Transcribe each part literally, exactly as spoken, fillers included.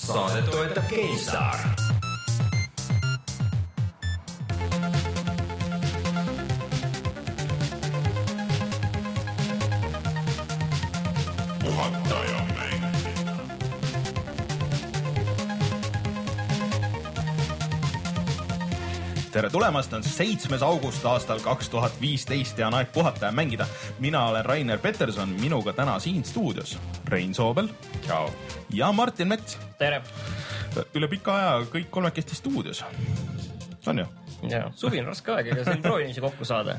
Saadet toetab GameStar. Tere tulemast, on seitsmes august aastal kaks tuhat viisteist ja on aeg puhata ja mängida. Mina olen Rainer Peterson, minuga täna siin stuudios Rein Soobel. Ciao. Ja Martin Mets. Tere. Üle pika aja kõik kolmekesti stuudios. On ju? Jaa, suvi on raske aeg, ega siin proovin ise kokku saada.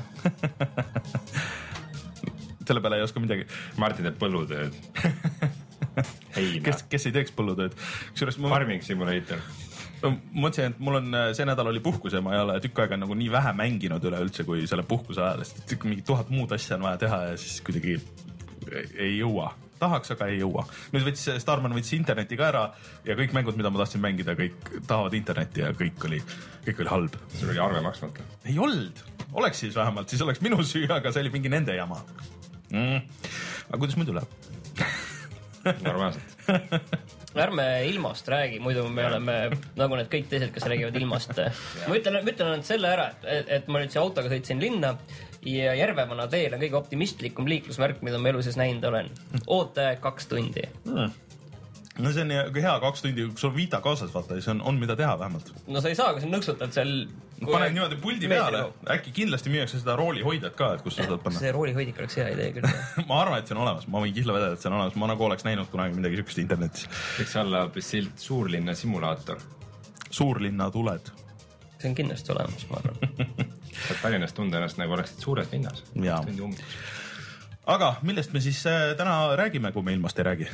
Selle peale ei oska midagi. Martin teeb põllutööd. Heina. Kes, kes ei teeks põllutööd? Ma... Farming Simulator. Mõtlesin, et mul on, see nädal oli puhkus ja ma ei ole tükk aega nagu nii vähe mänginud üle üldse kui selle puhkuse ajal, sest mingi tuhat muud asja on vaja teha ja siis kuidagi ei jõua. Tahaks, aga ei jõua. Nüüd võttis, Starman võttis interneti ka ära ja kõik mängud, mida ma tahtsin mängida, kõik tahavad internetti ja kõik oli, kõik oli halb. Sul oli arve maksmata? Ei olnud. Oleks siis vähemalt, siis oleks minu süü, aga see oli mingi nende jama. Mm. Aga kuidas muidu läheb? Normaalselt. Ärme ilmast räägi, muidu me oleme nagu need kõik teised, kes räägivad ilmast. Ma ütlen, ma ütlen selle ära, et, et ma nüüd see autoga sõitsin linna ja Järvevana teel on kõige optimistlikum liiklusmärk, mida ma elu sees näinud olen. Oote kaks tundi. Mm. No see on hea kaks tundi, kui sul Vita kaasas vaata, siis on, on mida teha vähemalt. No sa ei saa, kui sa nõksutad seal... Pane niimoodi puldi peale, äkki kindlasti müüakse seda roolihoidjat ka, et kus sa saad panna. See roolihoidik oleks hea idee küll. Ma arvan, et see on olemas, ma võin kihla vedada, et see on olemas, ma nagu oleks näinud kunagi midagi sükest internetis. Võiks olla silt suurlinna simulaator. Suurlinna tuled. See on kindlasti olemas, ma arvan. Saad Tallinnast tunda ennast nagu oleksid suures linnas. Aga millest me siis täna räägime, kui me ilmast ei räägi?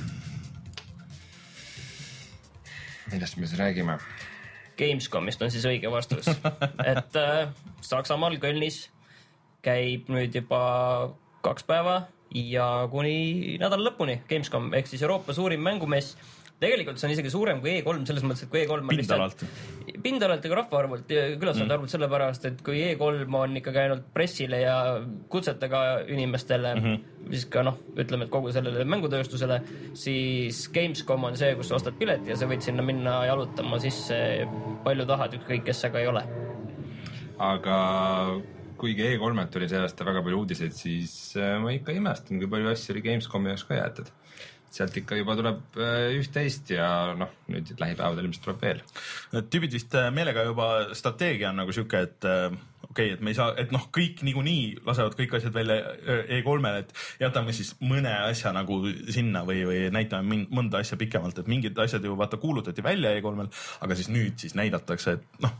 Millest me siis räägime? Gamescomist on siis õige vastus. Et äh, Saksamaal Kölnis käib nüüd juba kaks päeva ja kuni nädal lõpuni Gamescom, ehk siis Euroopa suurim mängumess. Tegelikult see on isegi suurem kui E kolm, selles mõttes, et kui E kolm on Pindalalt. lihtsalt... Pindalalt ja rahvaarvult, külastajate mm. arvult sellepärast, et kui E kolm on ikka käinud pressile ja kutsetega inimestele, mm -hmm. siis ka noh, ütleme, et kogu sellele mängutööstusele, siis Gamescom on see, kus sa ostad pileti ja sa võid sinna minna jalutama sisse palju tahad, ükskõik kes aga ei ole. Aga kuigi E kolm-et tuli see aasta väga palju uudiseid, siis ma ikka imestan, kui palju asju oli Gamescomi jaoks ka jäetud. Sealt ikka juba tuleb üht-teist ja noh, nüüd lähipäevadel ilmselt tuleb veel. Tüübid vist meelega juba strateegia on nagu siuke, et okei, okay, et me ei saa, et noh, kõik niikuinii lasevad kõik asjad välja E kolmele, et jätame siis mõne asja nagu sinna või, või näitame mõnda asja pikemalt, et mingid asjad ju vaata kuulutati välja E kolmel, aga siis nüüd siis näidatakse, et noh,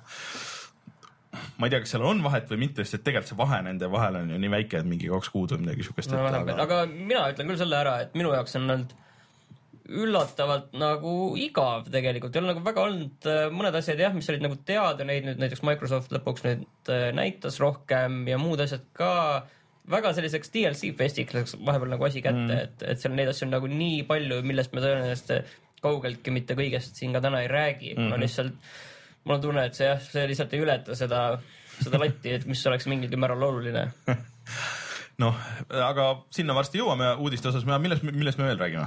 ma ei tea, kas seal on vahet või mitte, sest et tegelikult see vahe nende vahel on ju nii väike, et mingi kaks kuud või midagi siukest. No, aga... aga mina ütlen küll selle ära, et minu jaoks on olnud üllatavalt nagu igav tegelikult. Ei ole nagu väga olnud mõned asjad jah, mis olid nagu teada, neid nüüd näiteks Microsoft lõpuks nüüd näitas rohkem ja muud asjad ka väga selliseks D L C-festiks läks vahepeal nagu asi kätte, mm. et, et seal neid asju on nagu nii palju, millest me tõenäoliselt kaugeltki mitte kõigest siin ka täna ei räägi. Mm-hmm. No lihtsalt mul on tunne, et see, jah, see lihtsalt ei ületa seda, seda latti, et mis oleks mingilgi määral oluline. Noh, aga sinna varsti jõuame uudiste osas. Millest, millest me veel räägime?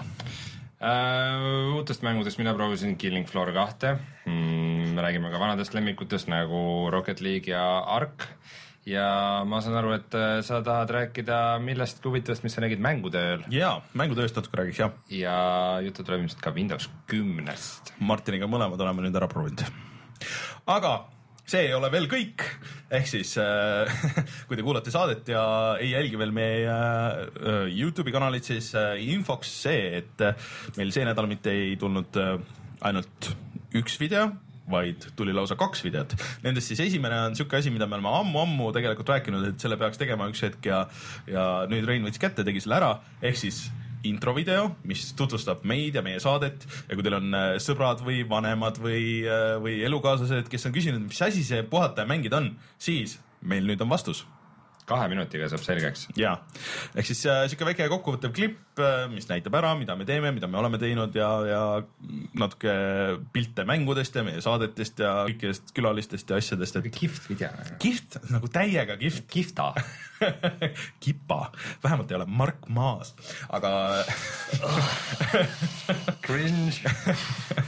Uh, uutest mängudest mina proovisin Killing Floor kahte. Mm, me räägime ka vanadest lemmikutest nagu Rocket League ja Ark. Ja ma saan aru, et sa tahad rääkida millest huvitavast, mis sa nägid mängutööl. Jaa, mängutööst natuke räägiks, jah. Ja jutu tuleb ilmselt ka Windows kümnest. Martiniga mõlemad oleme nüüd ära proovinud. Aga see ei ole veel kõik, ehk siis äh, kui te kuulate saadet ja ei jälgi veel meie äh, YouTube'i kanalit, siis äh, infoks see, et äh, meil see nädal mitte ei tulnud äh, ainult üks video, vaid tuli lausa kaks videot. Nendest siis esimene on siuke asi, mida me oleme ammu-ammu tegelikult rääkinud, et selle peaks tegema üks hetk ja, ja nüüd Rein võttis kätte, tegi selle ära, ehk siis introvideo, mis tutvustab meid ja meie saadet ja kui teil on sõbrad või vanemad või, või elukaaslased, kes on küsinud, mis asi see puhata ja mängida on, siis meil nüüd on vastus. Kahe minutiga saab selgeks. Jaa, ehk siis siuke väike kokkuvõttev klipp, mis näitab ära, mida me teeme, mida me oleme teinud ja, ja natuke pilte mängudest ja meie saadetest ja kõikidest külalistest ja asjadest. Et... Kift video. Kift, nagu täiega kift. Kifta. Kipa, vähemalt ei ole Mark Maas, aga cringe.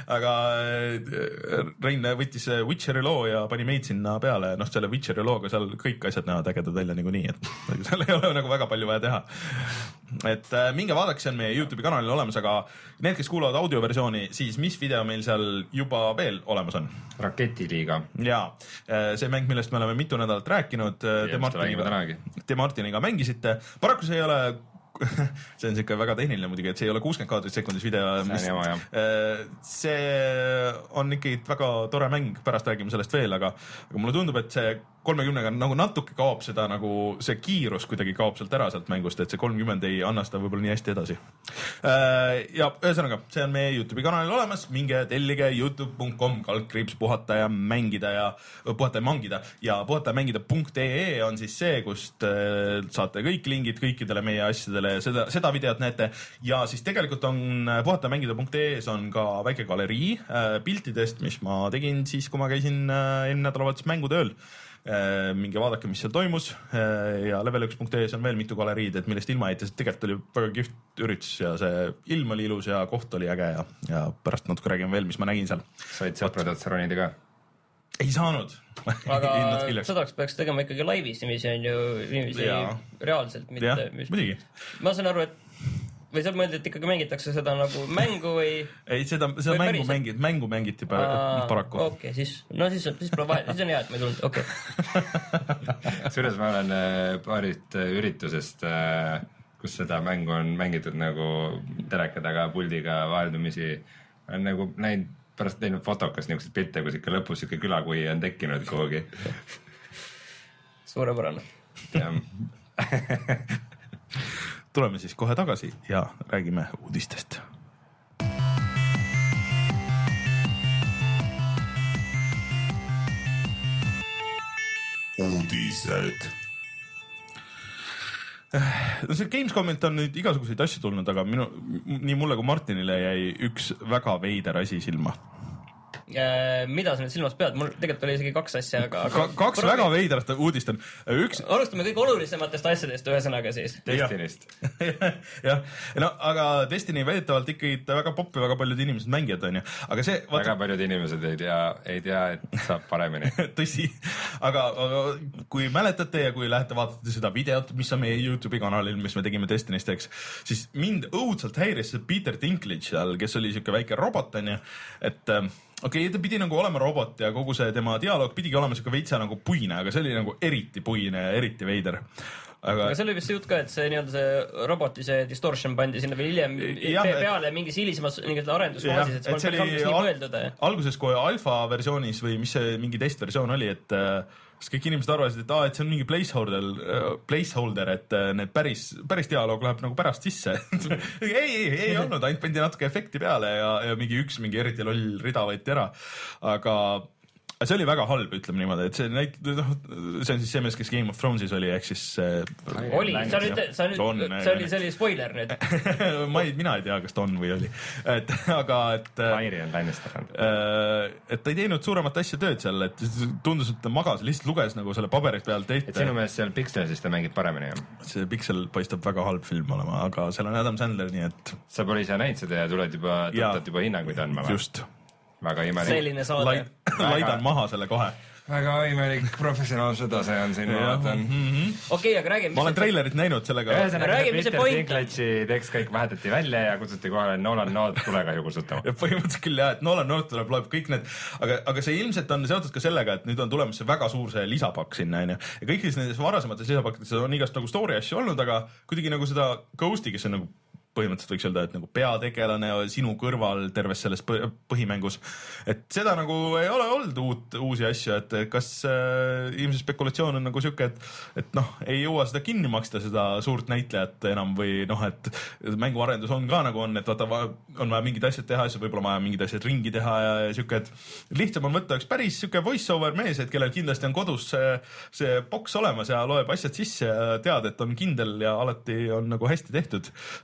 aga Rein võttis Witcheri loo ja pani meid sinna peale, noh selle Witcheri looga seal kõik asjad näevad ägedad välja niikuinii, et seal ei ole nagu väga palju vaja teha. Et minge vaadake, see on meie YouTube'i kanalil olemas, aga need, kes kuulavad audioversiooni, siis mis video meil seal juba veel olemas on? Raketiliiga. Jaa, see mäng, millest me oleme mitu nädalat rääkinud, te Martiniga, te Martiniga mängisite. Paraku see ei ole see on siuke väga tehniline muidugi, et see ei ole kuuskümmend kaadrit sekundis video. See on, jama, see on ikkagi väga tore mäng, pärast räägime sellest veel, aga, aga mulle tundub, et see kolmekümnega nagu natuke kaob seda nagu see kiirus kuidagi kaob sealt ära sealt mängust, et see kolmkümmend ei anna seda võib-olla nii hästi edasi. Ja ühesõnaga, see on meie YouTube'i kanalil olemas, minge tellige youtube punkt com kaldkriips puhata ja mängida ja puhata ja mangida ja puhata ja mängida punkt ee on siis see, kust saate kõik lingid kõikidele meie asjadele ja seda, seda videot näete ja siis tegelikult on puhata ja mängida punkt ee-s on ka väike galerii piltidest, mis ma tegin siis, kui ma käisin eelmine nädalavahetus mängutööl. Minge vaadake, mis seal toimus ja level üks punkt ee-s on veel mitu galeriid, et millest ilma jäites, et tegelikult oli väga kihvt üritus ja see ilm oli ilus ja koht oli äge ja, ja pärast natuke räägime veel, mis ma nägin seal. Said sõprad otseronid ka? Ei saanud. Aga sõdaks peaks tegema ikkagi laivis, mis on ju inimesi reaalselt, mitte... Ja, mis... muidugi. Ma saan aru, et või seal mõeldi, et ikkagi mängitakse seda nagu mängu või... Ei, seda, seda mängu, mängiti, mängu mängiti paraku. Okei, okay, siis, no siis, siis, pole vahe, siis on hea, et ma ei tulnud, okei. Okay. Sures ma olen paarit üritusest, kus seda mängu on mängitud nagu teleka taga puldiga vaheldumisi. On nagu näinud, pärast teinud fotokas niisugused pilte, kus ikka lõpus ikka külakui on tekkinud kuhugi. Suurepärane. Tuleme siis kohe tagasi ja räägime uudistest. Uudised. No see Gamescomilt on nüüd igasuguseid asju tulnud, aga minu, nii mulle kui Martinile jäi üks väga veider asi silma. Mida sa nüüd silmas pead? Mul tegelikult oli isegi kaks asja, aga... Ka, kaks provi... väga veidrat uudist on. Üks... Alustame kõik olulisematest asjadest ühesõnaga siis. Destinist. jah, no aga Destiny väidetavalt ikkagi väga popp ja väga paljud inimesed mängijad on ju. Aga see... Vaata... Väga paljud inimesed ei tea, ei tea, et saab paremini. Tõsi, aga, aga kui mäletate ja kui lähete vaatate seda videot, mis on meie YouTube'i kanalil, mis me tegime Destinist, eks, siis mind õudselt häiris see Peter Dinklage seal, kes oli siuke väike robot on ju, et okei okay,, ta pidi nagu olema robot ja kogu see tema dialoog pidigi olema siuke veitsa nagu puine, aga see oli nagu eriti puine ja eriti veider. Aga, aga see oli vist see jutt ka, et see nii-öelda see roboti, see distortion pandi sinna veel hiljem ja, peale mingis hilisemas arendusfaasis, et see oli alguses, alguses kui alfa versioonis või mis see mingi teist versioon oli, et sest kõik inimesed arvasid, et, aa, et see on mingi placeholder, placeholder, et need päris, päris dialoog läheb nagu pärast sisse. ei, ei, ei olnud, ainult pandi natuke efekti peale ja, ja mingi üks mingi eriti loll rida võeti ära. Aga see oli väga halb, ütleme niimoodi, et see näit-, noh, see on siis see mees, kes Game of Thronesis oli, ehk siis... Oli, sa nüüd, sa nüüd, on, see oli, see oli spoiler nüüd. ma ei, mina ei tea, kas ta on või oli. Et, aga, et... Tyrion Lannister. Et ta ei teinud suuremat asja tööd seal, et tundus, et ta magas, lihtsalt luges nagu selle paberi peal tehti. Et sinu meelest seal Pixelis ta mängib paremini, jah? See Pixel paistab väga halb film olema, aga seal on Adam Sandler, nii et... Sa pole ise näinud seda ja tuled juba, tõttad juba hinnanguid andma. Just. Väga imelik. Selline saade. Laidan maha selle kohe. Väga imelik professionaalsõda see on siin, ma vaatan. Okei, okay, aga räägime... Ma olen trailerit näinud sellega. Räägime, mis see point on. Dinklage'i tekst kõik vahetati välja ja kutsuti kohale Nolan North tulega ju kusutama. Ja põhimõtteliselt küll jah, et Nolan North tuleb, loeb kõik need, aga, aga see ilmselt on seotud ka sellega, et nüüd on tulemas see väga suur see lisapakk sinna, on ju. Ja kõik nendes varasemates lisapakkides on igast nagu story asju olnud, aga kuidagi nagu seda Ghosti, kes on nagu põhimõtteliselt võiks öelda, et nagu peategelane sinu kõrval terves selles põhimängus. Et seda nagu ei ole olnud uut, uusi asju, et kas äh, ilmselt spekulatsioon on nagu siuke, et, et noh, ei jõua seda kinni maksta seda suurt näitlejat enam või noh, et mänguarendus on ka nagu on, et vaata, on vaja mingid asjad teha, siis võib-olla vaja mingid asjad ringi teha ja, ja siuke, et lihtsam on võtta üks päris siuke voice-over mees, et kellel kindlasti on kodus see, see boks olemas ja loeb asjad sisse ja tead, et on kindel ja alati on nagu hästi tehtud versioon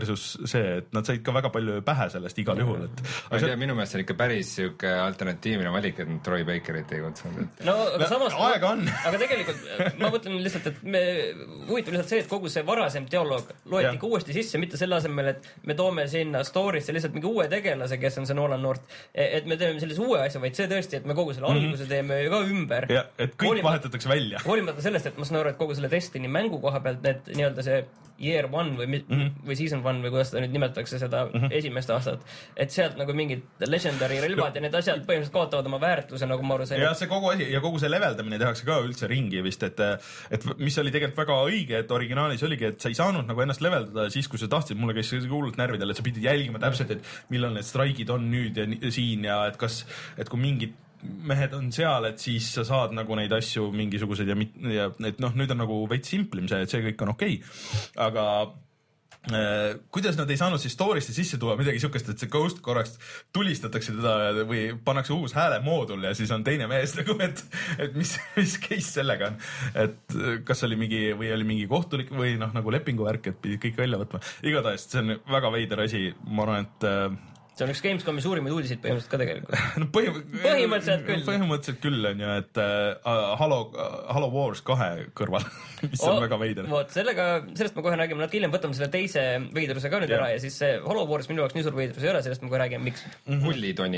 versus see, et nad said ka väga palju pähe sellest igal juhul, et ma ei tea, minu meelest see on ikka päris siuke alternatiivne valik, et Troy Bakerit ei kutsunud. no aga samas aega on. aga tegelikult ma mõtlen lihtsalt, et me huvitav lihtsalt see, et kogu see varasem dialoog loeti ikka uuesti sisse, mitte selle asemel, et me toome sinna story'sse lihtsalt mingi uue tegelase, kes on see Nolan North, et me teeme sellise uue asja, vaid see tõesti, et me kogu selle alguse mm-hmm. teeme ka ümber. Ja, et kõik Hoolimata, vahetatakse välja. Hoolimata sellest, et ma saan aru, et kogu selle Destiny mängu koha pealt need nii-öelda see year one või, mm-hmm. või season one või kuidas ta nüüd nimetatakse seda mm-hmm. esimest aastat, et sealt nagu mingid legendary relvad no. ja need asjad põhimõtteliselt kaotavad oma väärtuse, nagu ma aru sain. Ja see kogu asi ja kogu see leveldamine tehakse ka üldse ringi vist, et, et mis oli tegelikult väga õige, et originaalis oligi, et sa ei saanud nagu ennast leveldada siis, kui sa tahtsid, mulle käis hullult närvidel, et sa pidid jälgima täpselt, et millal need straigid on nüüd ja siin ja et kas, et kui mingid mehed on seal, et siis sa saad nagu neid asju mingisugused ja, ja et noh, nüüd on nagu veits simplim see, et see kõik on okei okay., aga äh, kuidas nad ei saanud siis story'sse sisse tuua midagi sihukest, et see Ghost korraks tulistatakse teda või pannakse uus häälemoodul ja siis on teine mees nagu, et, et mis, mis case sellega on, et kas oli mingi või oli mingi kohtulik või noh, nagu lepinguvärk, et pidid kõik välja võtma. Igatahes see on väga veider asi, ma arvan, et äh, see on üks Gamescomi suurimaid uudiseid põhimõtteliselt ka tegelikult. no põhim põhimõtteliselt küll. Põhimõtteliselt küll on ju, et uh, Halo, Halo Wars kahe kõrval, mis on oh, väga veider. Vot, sellega, sellest me kohe räägime, natuke hiljem võtame selle teise veidruse ka nüüd ja. ära ja siis see Halo Wars minu jaoks nii suur veidrus ei ole, sellest me kohe räägime, miks. Hulli Toni.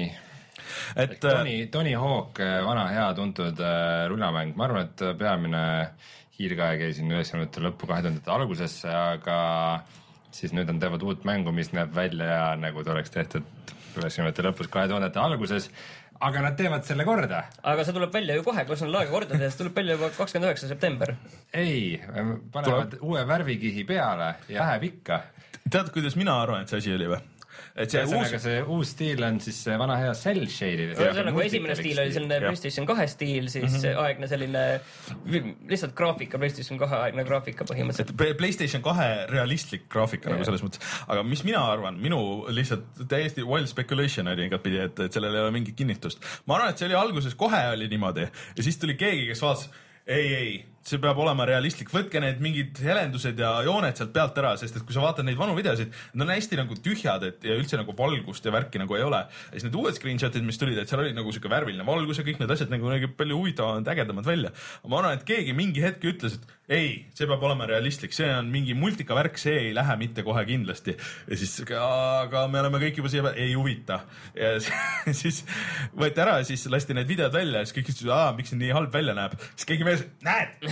Et, Tony, Tony Hawk, vana hea tuntud uh, rullamäng, ma arvan, et peamine hiirgaja käi siin üheksakümnendate lõppu kahe tuhandete algusesse, aga siis nüüd on teevad uut mängu, mis näeb välja nagu ta oleks tehtud üheksakümnendate lõpus kahe tuhandete alguses, aga nad teevad selle korda. Aga see tuleb välja ju kohe, kus on laega korda teha, see tuleb välja juba kakskümmend üheksa september. Ei, panevad tuleb. uue värvikihi peale ja läheb ikka. Tead, kuidas mina arvan, et see asi oli või? Et see, uus... see uus stiil on siis vana hea cell shaded. See on nagu esimene stiil oli selline PlayStation kahe stiil, siis mm-hmm. aegne selline lihtsalt graafika, PlayStation kahe aegne graafika põhimõtteliselt. Et PlayStation kahe realistlik graafika yeah. nagu selles mõttes. Aga mis mina arvan, minu lihtsalt täiesti wild speculation oli igatpidi, et, et sellel ei ole mingit kinnitust. Ma arvan, et see oli alguses kohe oli niimoodi ja siis tuli keegi, kes vaatas, ei, ei, see peab olema realistlik, võtke need mingid helendused ja jooned sealt pealt ära, sest et kui sa vaatad neid vanu videosid, need on hästi nagu tühjad, et ja üldse nagu valgust ja värki nagu ei ole. Ja siis need uued screenshotid, mis tulid, et seal oli nagu siuke värviline valgus ja kõik need asjad nagu nägi palju huvitavamad, ägedamad välja. Ma arvan, et keegi mingi hetk ütles, et ei, see peab olema realistlik, see on mingi multika värk, see ei lähe mitte kohe kindlasti. Ja siis, aga me oleme kõik juba siia, ei huvita. Ja siis võeti ära ja siis lasti need videod välja ja siis kõik ütlesid, aa, miks see nii halb välja näeb. Siis keegi mees, näed,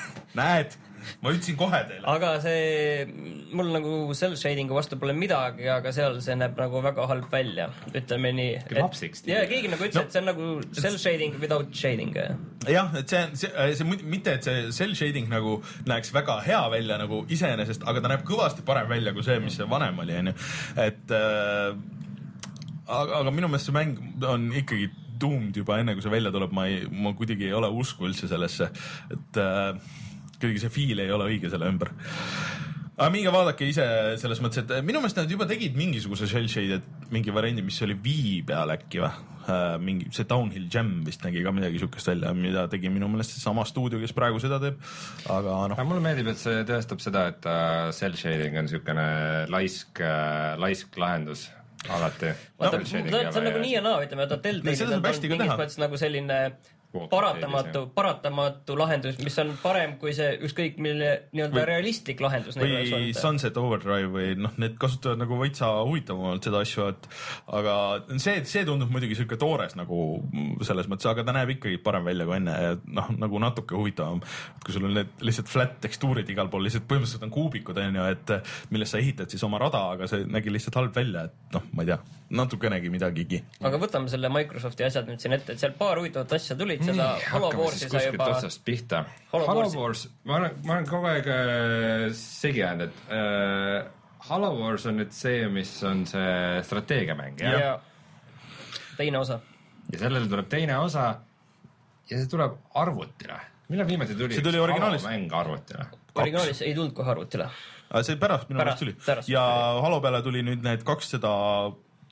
näed, ma ütlesin kohe teile. Aga see, mul nagu cell shadingu vastu pole midagi, aga seal see näeb nagu väga halb välja, ütleme nii. Lapsiks. Ja keegi nagu ütles no,, et see on nagu cell shading without shading. Jah, et see, see, see mitte, et see cell shading nagu näeks väga hea välja nagu iseenesest, aga ta näeb kõvasti parem välja kui see, mis see vanem oli, on ju. Et äh, aga, aga minu meelest see mäng on ikkagi doomed juba enne, kui see välja tuleb, ma, ei, ma kuidagi ei ole usku üldse sellesse, et äh, kuidagi see feel ei ole õige selle ümber. Aga minge vaadake ise selles mõttes, et minu meelest nad juba tegid mingisuguse shell shade, et mingi variandi, mis oli Wii peal äkki või? Äh, mingi, see Downhill Jam vist nägi ka midagi sukest välja, mida tegi minu meelest sama stuudio, kes praegu seda teeb, aga noh. Aga mulle meeldib, et see tõestab seda, et uh, cell shading on niisugune laisk, uh, laisk lahendus alati. Vaata, no, see on ja... nagu nii ja naa, ütleme, et Telltale on mingis mõttes nagu selline paratamatu, paratamatu lahendus, mis on parem kui see ükskõik mille nii-öelda või, realistlik lahendus. Või Sunset Overdrive või noh, need kasutavad nagu võitsa huvitavamalt seda asju, et aga see, see tundub muidugi selline toores nagu selles mõttes, aga ta näeb ikkagi parem välja kui enne ja noh, nagu natuke huvitavam. Et kui sul on need lihtsalt flat tekstuurid igal pool, lihtsalt põhimõtteliselt on kuubikud, on ju, et millest sa ehitad siis oma rada, aga see nägi lihtsalt halb välja, et noh, ma ei tea, natukenegi midagigi. Aga võtame selle Microsofti asjad nüüd siin ette, et seal paar huvitavat asja tulid. Seda Halo Warsi sai juba pihta. Halo, Halo Wars, ma olen, ma olen kogu aeg äh, segi jäänud, et äh, Halo Wars on nüüd see, mis on see strateegiamäng, jah? Ja teine osa. Ja sellele tuleb teine osa ja see tuleb arvutile. Millal viimati tuli, tuli Halo mäng arvutile? Originaalis ei tulnud kohe arvutile. See pärast minu pärast tuli. Pärast. Ja Halo peale tuli nüüd need kakssada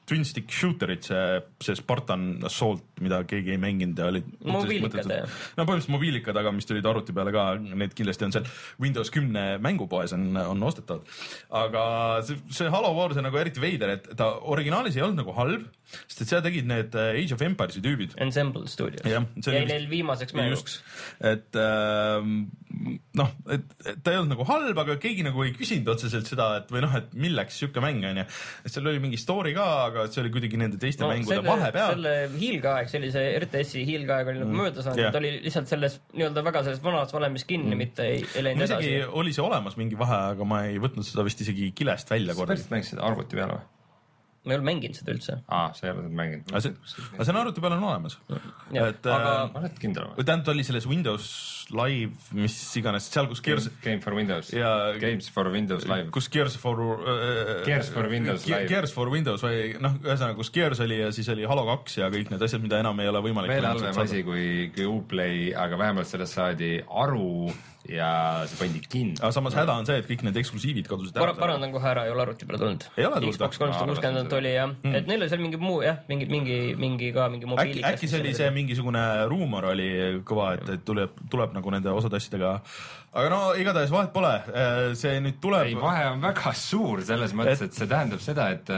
twin stick shooterid, see, see Spartan Assault, mida keegi ei mänginud ja olid mobiilikad, jah. No põhimõtteliselt mobiilikad, aga mis tulid arvuti peale ka, need kindlasti on seal Windows kümne mängupoes on, on ostetavad. Aga see, see Halo Wars on nagu eriti veider, et ta originaalis ei olnud nagu halb, sest et seda tegid need Age of Empires'i tüübid. Ensemble Studios. Ja, ja neil viimaseks mänguks. Et äh, noh, et, et ta ei olnud nagu halb, aga keegi nagu ei küsinud otseselt seda, et või noh, et milleks siuke mäng on ja et seal oli mingi story ka, aga see oli kuidagi nende teiste no, mängude selle, vahe peal. Selle hiilgeaeg, sellise R T S-i hiilgeaeg oli nagu mm. mööda saanud, yeah. ta oli lihtsalt selles nii-öelda väga selles vanas valemis kinni, mm. mitte ei, ei läinud edasi. Oli see olemas mingi vahe, aga ma ei võtnud seda vist isegi kilest välja korda. Sa pärast mängisid arvuti peale või? Ma ei ole mänginud seda üldse. Aa, sa ei ole seda mänginud. Aga see, aga see on arvuti peal on olemas. Ja, et, aga ma olen kindel. Tähendab, oli selles Windows Live, mis iganes, seal kus Gears... Game for Windows. Ja, Games for Windows Live. Kus Gears for... Uh, Gears for Windows Live. Gears for Windows või noh, ühesõnaga, kus Gears oli ja siis oli Halo kaks ja kõik need asjad, mida enam ei ole võimalik. Veel halvem asi kui, kui Uplay, aga vähemalt sellest saadi aru ja see pandi kinni. Aga samas häda on see, et kõik need eksklusiivid kadusid ära. Parandan kohe ära, ei ole arvuti peale tulnud. Ei ole tulnud. Xbox kolmsada kuuskümmend oli jah, mm. et neil oli seal mingi muu jah, mingi, mingi, mingi ka mingi mobiilikas. Äkki, äkki see oli see mingisugune ruumor oli kõva, et, et tuleb, tuleb nagu nende osad asjadega. Aga no igatahes vahet pole, see nüüd tuleb... Ei, vahe on väga suur selles mõttes, et, et see tähendab seda, et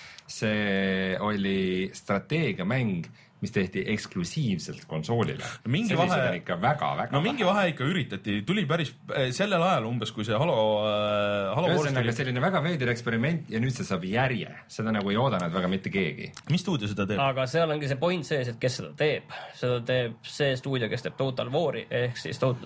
see oli strateegiamäng, mis tehti eksklusiivselt konsoolile. No mingi vahe, ikka väga, väga no mingi vahe ikka üritati, tuli päris sellel ajal umbes, kui see Halo, äh, Halo Wars tuli. Selline väga veider eksperiment ja nüüd see saab järje. Seda nagu ei oodanud väga mitte keegi. Mis stuudio seda teeb? Aga seal ongi see point sees, et kes seda teeb. Seda teeb see stuudio, kes teeb Total War'i ehk siis Total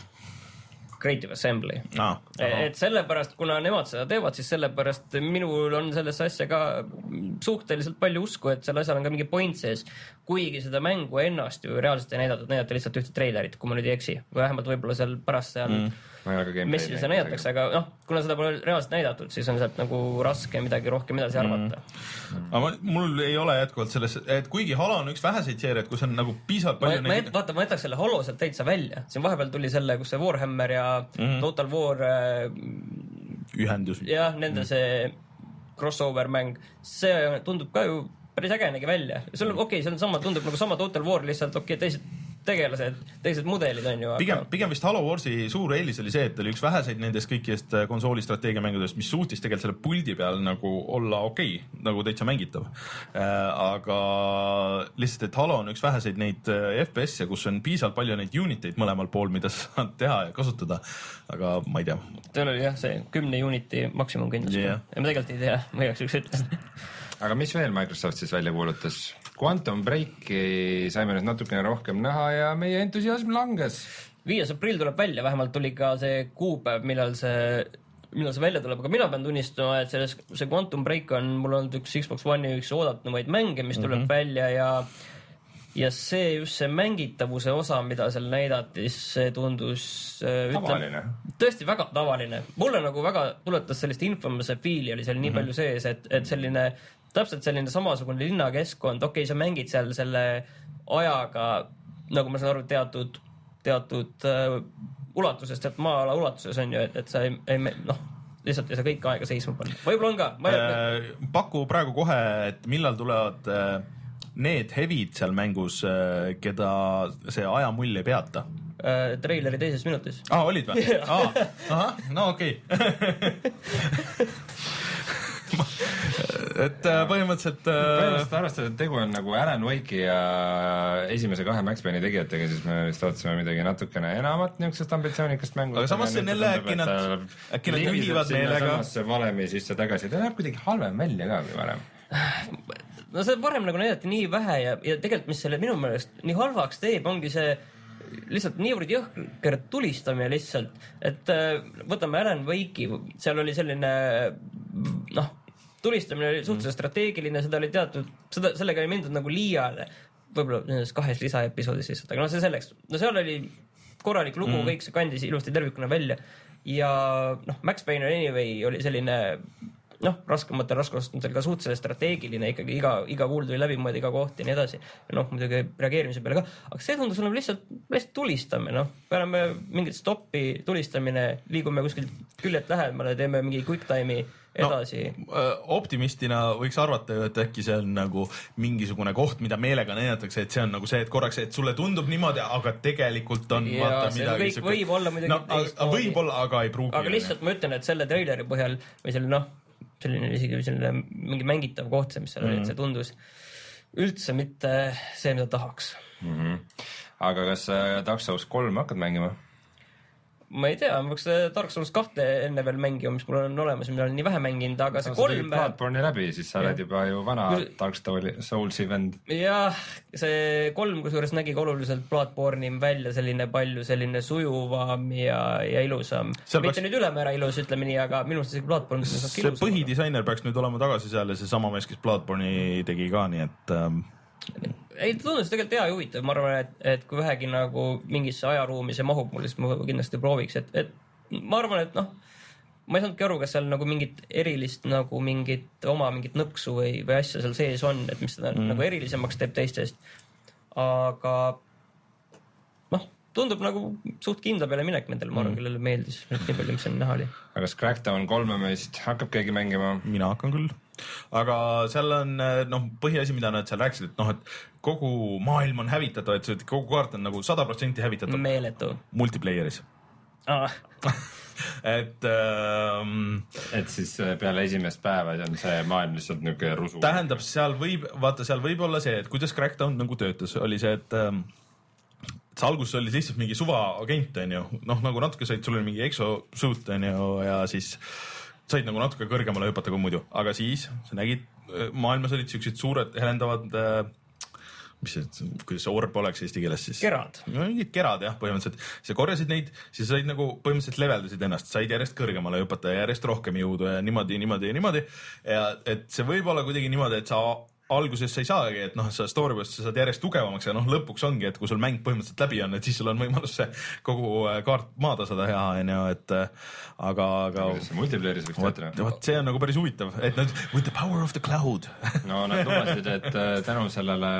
Creative Assembly. Ah, et sellepärast, kuna nemad seda teevad, siis sellepärast minul on sellesse asja ka suhteliselt palju usku, et selle asjal on ka mingi point sees. Kuigi seda mängu ennast ju reaalselt ei näidatud, näidati lihtsalt ühte treilerit, kui ma nüüd ei eksi. Või vähemalt võib-olla seal pärast seal mm. messil see näidatakse, aga noh, kuna seda pole reaalselt näidatud, siis on sealt nagu raske midagi rohkem edasi arvata. Mm. Aga mul ei ole jätkuvalt selles, et kuigi Halo on üks väheseid seeriaid, kus on nagu piisavalt palju... Ma, ma, et, vaata, ma jätaks selle Halo sealt täitsa välja. Siin vahepeal tuli selle, kus see Warhammer ja mm. Total War... Ühendus. Jah, nende mm. see crossover mäng. See tundub ka ju päris äge nägi välja. See on okei, okay, see on sama, tundub nagu sama Total War, lihtsalt okei okay,, teised tegelased, teised mudelid on ju. Aga... Pigem, pigem vist Halo Warsi suur eelis oli see, et oli üks väheseid nendest kõikidest konsooli strateegiamängudest, mis suutis tegelikult selle puldi peal nagu olla okei, okay, nagu täitsa mängitav. Äh, aga lihtsalt, et Halo on üks väheseid neid F P S-e, kus on piisavalt palju neid uniteid mõlemal pool, mida saad teha ja kasutada. Aga ma ei tea. Teil oli jah, see kümne uniti maksimum kindlasti. Yeah. Ja ma tegelikult ei tea, ma ei oleks üks ütlesin. Aga mis veel Microsoft siis välja kuulutas? Quantum Breaki saime nüüd natukene rohkem näha ja meie entusiasm langes. viies aprill tuleb välja, vähemalt tuli ka see kuupäev, millal see, millal see välja tuleb, aga mina pean tunnistama, et selles, see Quantum Break on mul olnud üks Xbox One'i üks oodatunumaid mänge, mis tuleb mm -hmm. välja ja ja see just see mängitavuse osa, mida seal näidatis, see tundus tavaline. Ütlem, tõesti väga tavaline. Mulle nagu väga tuletas sellist Infamous fiili, oli seal nii mm -hmm. palju sees, et, et selline täpselt selline samasugune linnakeskkond, okei okay,, sa mängid seal selle ajaga, nagu ma saan aru, teatud, teatud uh, ulatuses, teatud maa-ala ulatuses on ju, et, et sa ei, ei noh, lihtsalt ei saa kõik aega seisma panna. Võib-olla on ka. Äh, paku praegu kohe, et millal tulevad äh, need hevid seal mängus, äh, keda see ajamull ei peata? Äh, traileri teises minutis. Ah, olid või? Ah, aha, no okei. Okay. et põhimõtteliselt põhimõtteliselt arvestades, et tegu on nagu Alan Wake'i ja esimese kahe Max Payne'i tegijatega, siis me vist ootasime midagi natukene enamat niisugusest ambitsioonikast mängust. Aga samas see on jälle äkki nad äkki nad juhivad meelega samasse valemi sisse tagasi, ta näeb kuidagi halvem välja ka kui varem. No see varem nagu näidati nii vähe ja, ja tegelikult mis selle minu meelest nii halvaks teeb, ongi see lihtsalt niivõrd jõhker tulistamine lihtsalt, et võtame Alan Wake'i, seal oli selline noh, tulistamine oli suhteliselt strateegiline, seda oli teatud, seda, sellega oli mindud nagu liiale, võib-olla nendes kahes lisaepisoodis siis, aga no see selleks, no seal oli korralik lugu mm., kõik see kandis ilusti tervikuna välja ja noh, Max Payne anyway oli selline noh, raskematel raskustel ka suhteliselt strateegiline ikkagi, iga, iga kuul tuli läbi mõelda iga koht ja nii edasi. Ja noh, muidugi reageerimise peale ka, aga see tundus on lihtsalt, lihtsalt tulistame, noh, peame mingit stoppi tulistamine, liigume kuskilt küljelt lähemale, teeme mingi quick time'i edasi no,. Optimistina võiks arvata, et äkki see on nagu mingisugune koht, mida meelega näidatakse, et see on nagu see, et korraks, et sulle tundub niimoodi, aga tegelikult on ja, vaata midagi. Kõik võib olla midagi no, teist. Võib olla, aga ei pruugi. Aga lihtsalt ma ütlen, et selle treileri põhjal või selle noh, selline isegi selline mingi mängitav koht, mis seal oli, mm. et see tundus üldse mitte see, mida tahaks. Mm-hmm. Aga kas Dark Souls kolm hakkad mängima? Ma ei tea, ma peaks Dark Souls kahte enne veel mängima, mis mul on olemas, mida olen nii vähe mänginud, aga see kolm... Bloodborne'i läbi, siis sa oled juba ju vana Dark Soulsi vend. Jah, see kolm kusjuures nägi oluliselt Bloodborne'i välja selline palju selline sujuvam ja, ja ilusam. Mitte peaks... nüüd ülemäära ilus, ütleme nii, aga minu arust see Bloodborne see ilusam. Põhidisainer peaks nüüd olema tagasi seal ja see sama mees, kes Bloodborne'i tegi ka, nii et... Ähm... ei, ta tundus tegelikult hea ja huvitav, ma arvan, et, et kui vähegi nagu mingisse ajaruumi see mahub mulle, siis ma kindlasti prooviks, et, et ma arvan, et noh, ma ei saanudki aru, kas seal nagu mingit erilist nagu mingit oma mingit nõksu või, või asja seal sees on, et mis seda mm. nagu erilisemaks teeb teistest, aga noh, tundub nagu suht kindla peale minek nendel, ma arvan, kellele meeldis nii palju, mis on näha oli. Aga kas Crackdown kolme meist hakkab keegi mängima? Mina hakkan küll. Aga seal on noh, põhiasi, mida nad seal rääkisid, et noh, et kogu maailm on hävitatud, et kogu kaart on nagu sada protsenti hävitatud. Meeletu. Multiplayeris. Ah. et ähm, et siis peale esimest päeva on see maailm lihtsalt niisugune rusu. Tähendab, seal võib, vaata, seal võib olla see, et kuidas Crackdown nagu töötas, oli see, et ähm, see alguses oli lihtsalt mingi suva agent, on ju, noh, nagu natuke said, sul oli mingi exosuit, on ju, ja siis said nagu natuke kõrgemale hüpata kui muidu, aga siis sa nägid, maailmas olid siuksed suured helendavad, mis see, kuidas see orb oleks eesti keeles siis? Kerad. No, mingid kerad jah, põhimõtteliselt. Sa korjasid neid, siis said nagu põhimõtteliselt leveldasid ennast, said järjest kõrgemale hüpata ja järjest rohkem jõudu ja niimoodi, niimoodi ja niimoodi. Ja et see võib olla kuidagi niimoodi, et sa alguses sa ei saagi, et noh, sa storyboard'ist sa saad järjest tugevamaks ja noh, lõpuks ongi, et kui sul mäng põhimõtteliselt läbi on, et siis sul on võimalus see kogu kaart maada seda hea, on ju, et aga, aga kuidas see multiplayer'is võiks teatra? Vot see on nagu päris huvitav, et nad with the power of the cloud. No nad lubasid, et tänu sellele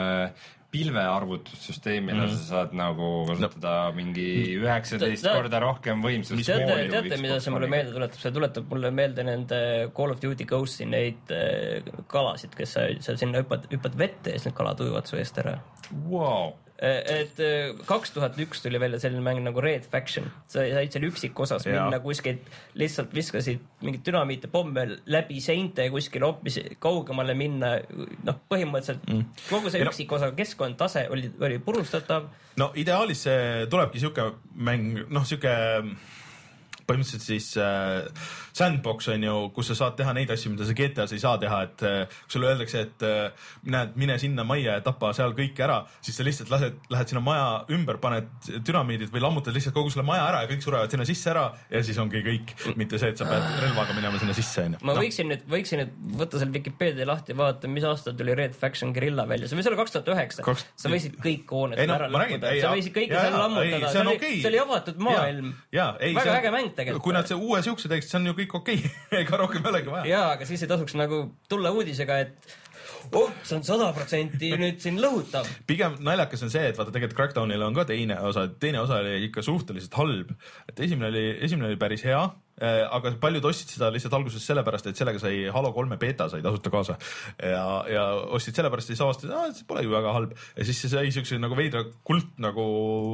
pilvearvutussüsteemile mm. sa saad nagu kasutada no. mingi üheksateist ta, korda rohkem võimsust. Teate, teate mida see mulle meelde tuletab? See tuletab mulle meelde nende Call of Duty Ghost'i neid kalasid, kes sa, sa sinna hüppad, hüppad vette ja siis need kalad ujuvad su eest ära. Wow. Et kaks tuhat üks tuli välja selline mäng nagu Red Faction. Sa said seal üksik osas ja. minna kuskilt, lihtsalt viskasid mingit dünamiite pomme läbi seinte kuskil hoopis kaugemale minna. Noh, põhimõtteliselt mm. kogu see üksik osa keskkond tase oli, oli purustatav. No ideaalis see tulebki siuke mäng, noh siuke põhimõtteliselt siis äh, sandbox on ju, kus sa saad teha neid asju, mida sa G T A-s ei saa teha, et äh, kui sulle öeldakse, et äh, näed, mine sinna majja ja tapa seal kõik ära, siis sa lihtsalt lased, lähed sinna maja ümber, paned dünamiidid või lammutad lihtsalt kogu selle maja ära ja kõik surevad sinna sisse ära ja siis ongi kõik, mitte see, et sa pead relvaga minema sinna sisse. Ma no. võiksin nüüd, võiksin nüüd võtta selle Wikipedia lahti ja vaadata, mis aastal tuli Red Faction Guerilla välja. See võis olla kaks tuhat üheksa. Kaks... Sa võisid kõik hooned no, ära lammutada. Sa võisid kõike seal lammutada. See, okay. see oli avatud maailm. Ja, ja, ei, väga äge mäng tegelikult. Kui nad see uue siukse teeks, see on ju kõik okei okay. ega rohkem olegi vaja. Jaa, aga siis ei tasuks nagu tulla uudisega, et oh, see on sada protsenti nüüd siin lõhutab. Pigem naljakas on see, et vaata tegelikult Crackdownil on ka teine osa, teine osa oli ikka suhteliselt halb. Et esimene oli, esimene oli päris hea, aga paljud ostsid seda lihtsalt alguses sellepärast, et sellega sai Halo kolme beta sai tasuta kaasa ja, ja ostsid sellepärast, et siis avastasid, et see pole ju väga halb ja siis see sai siukse nagu veidra kult nagu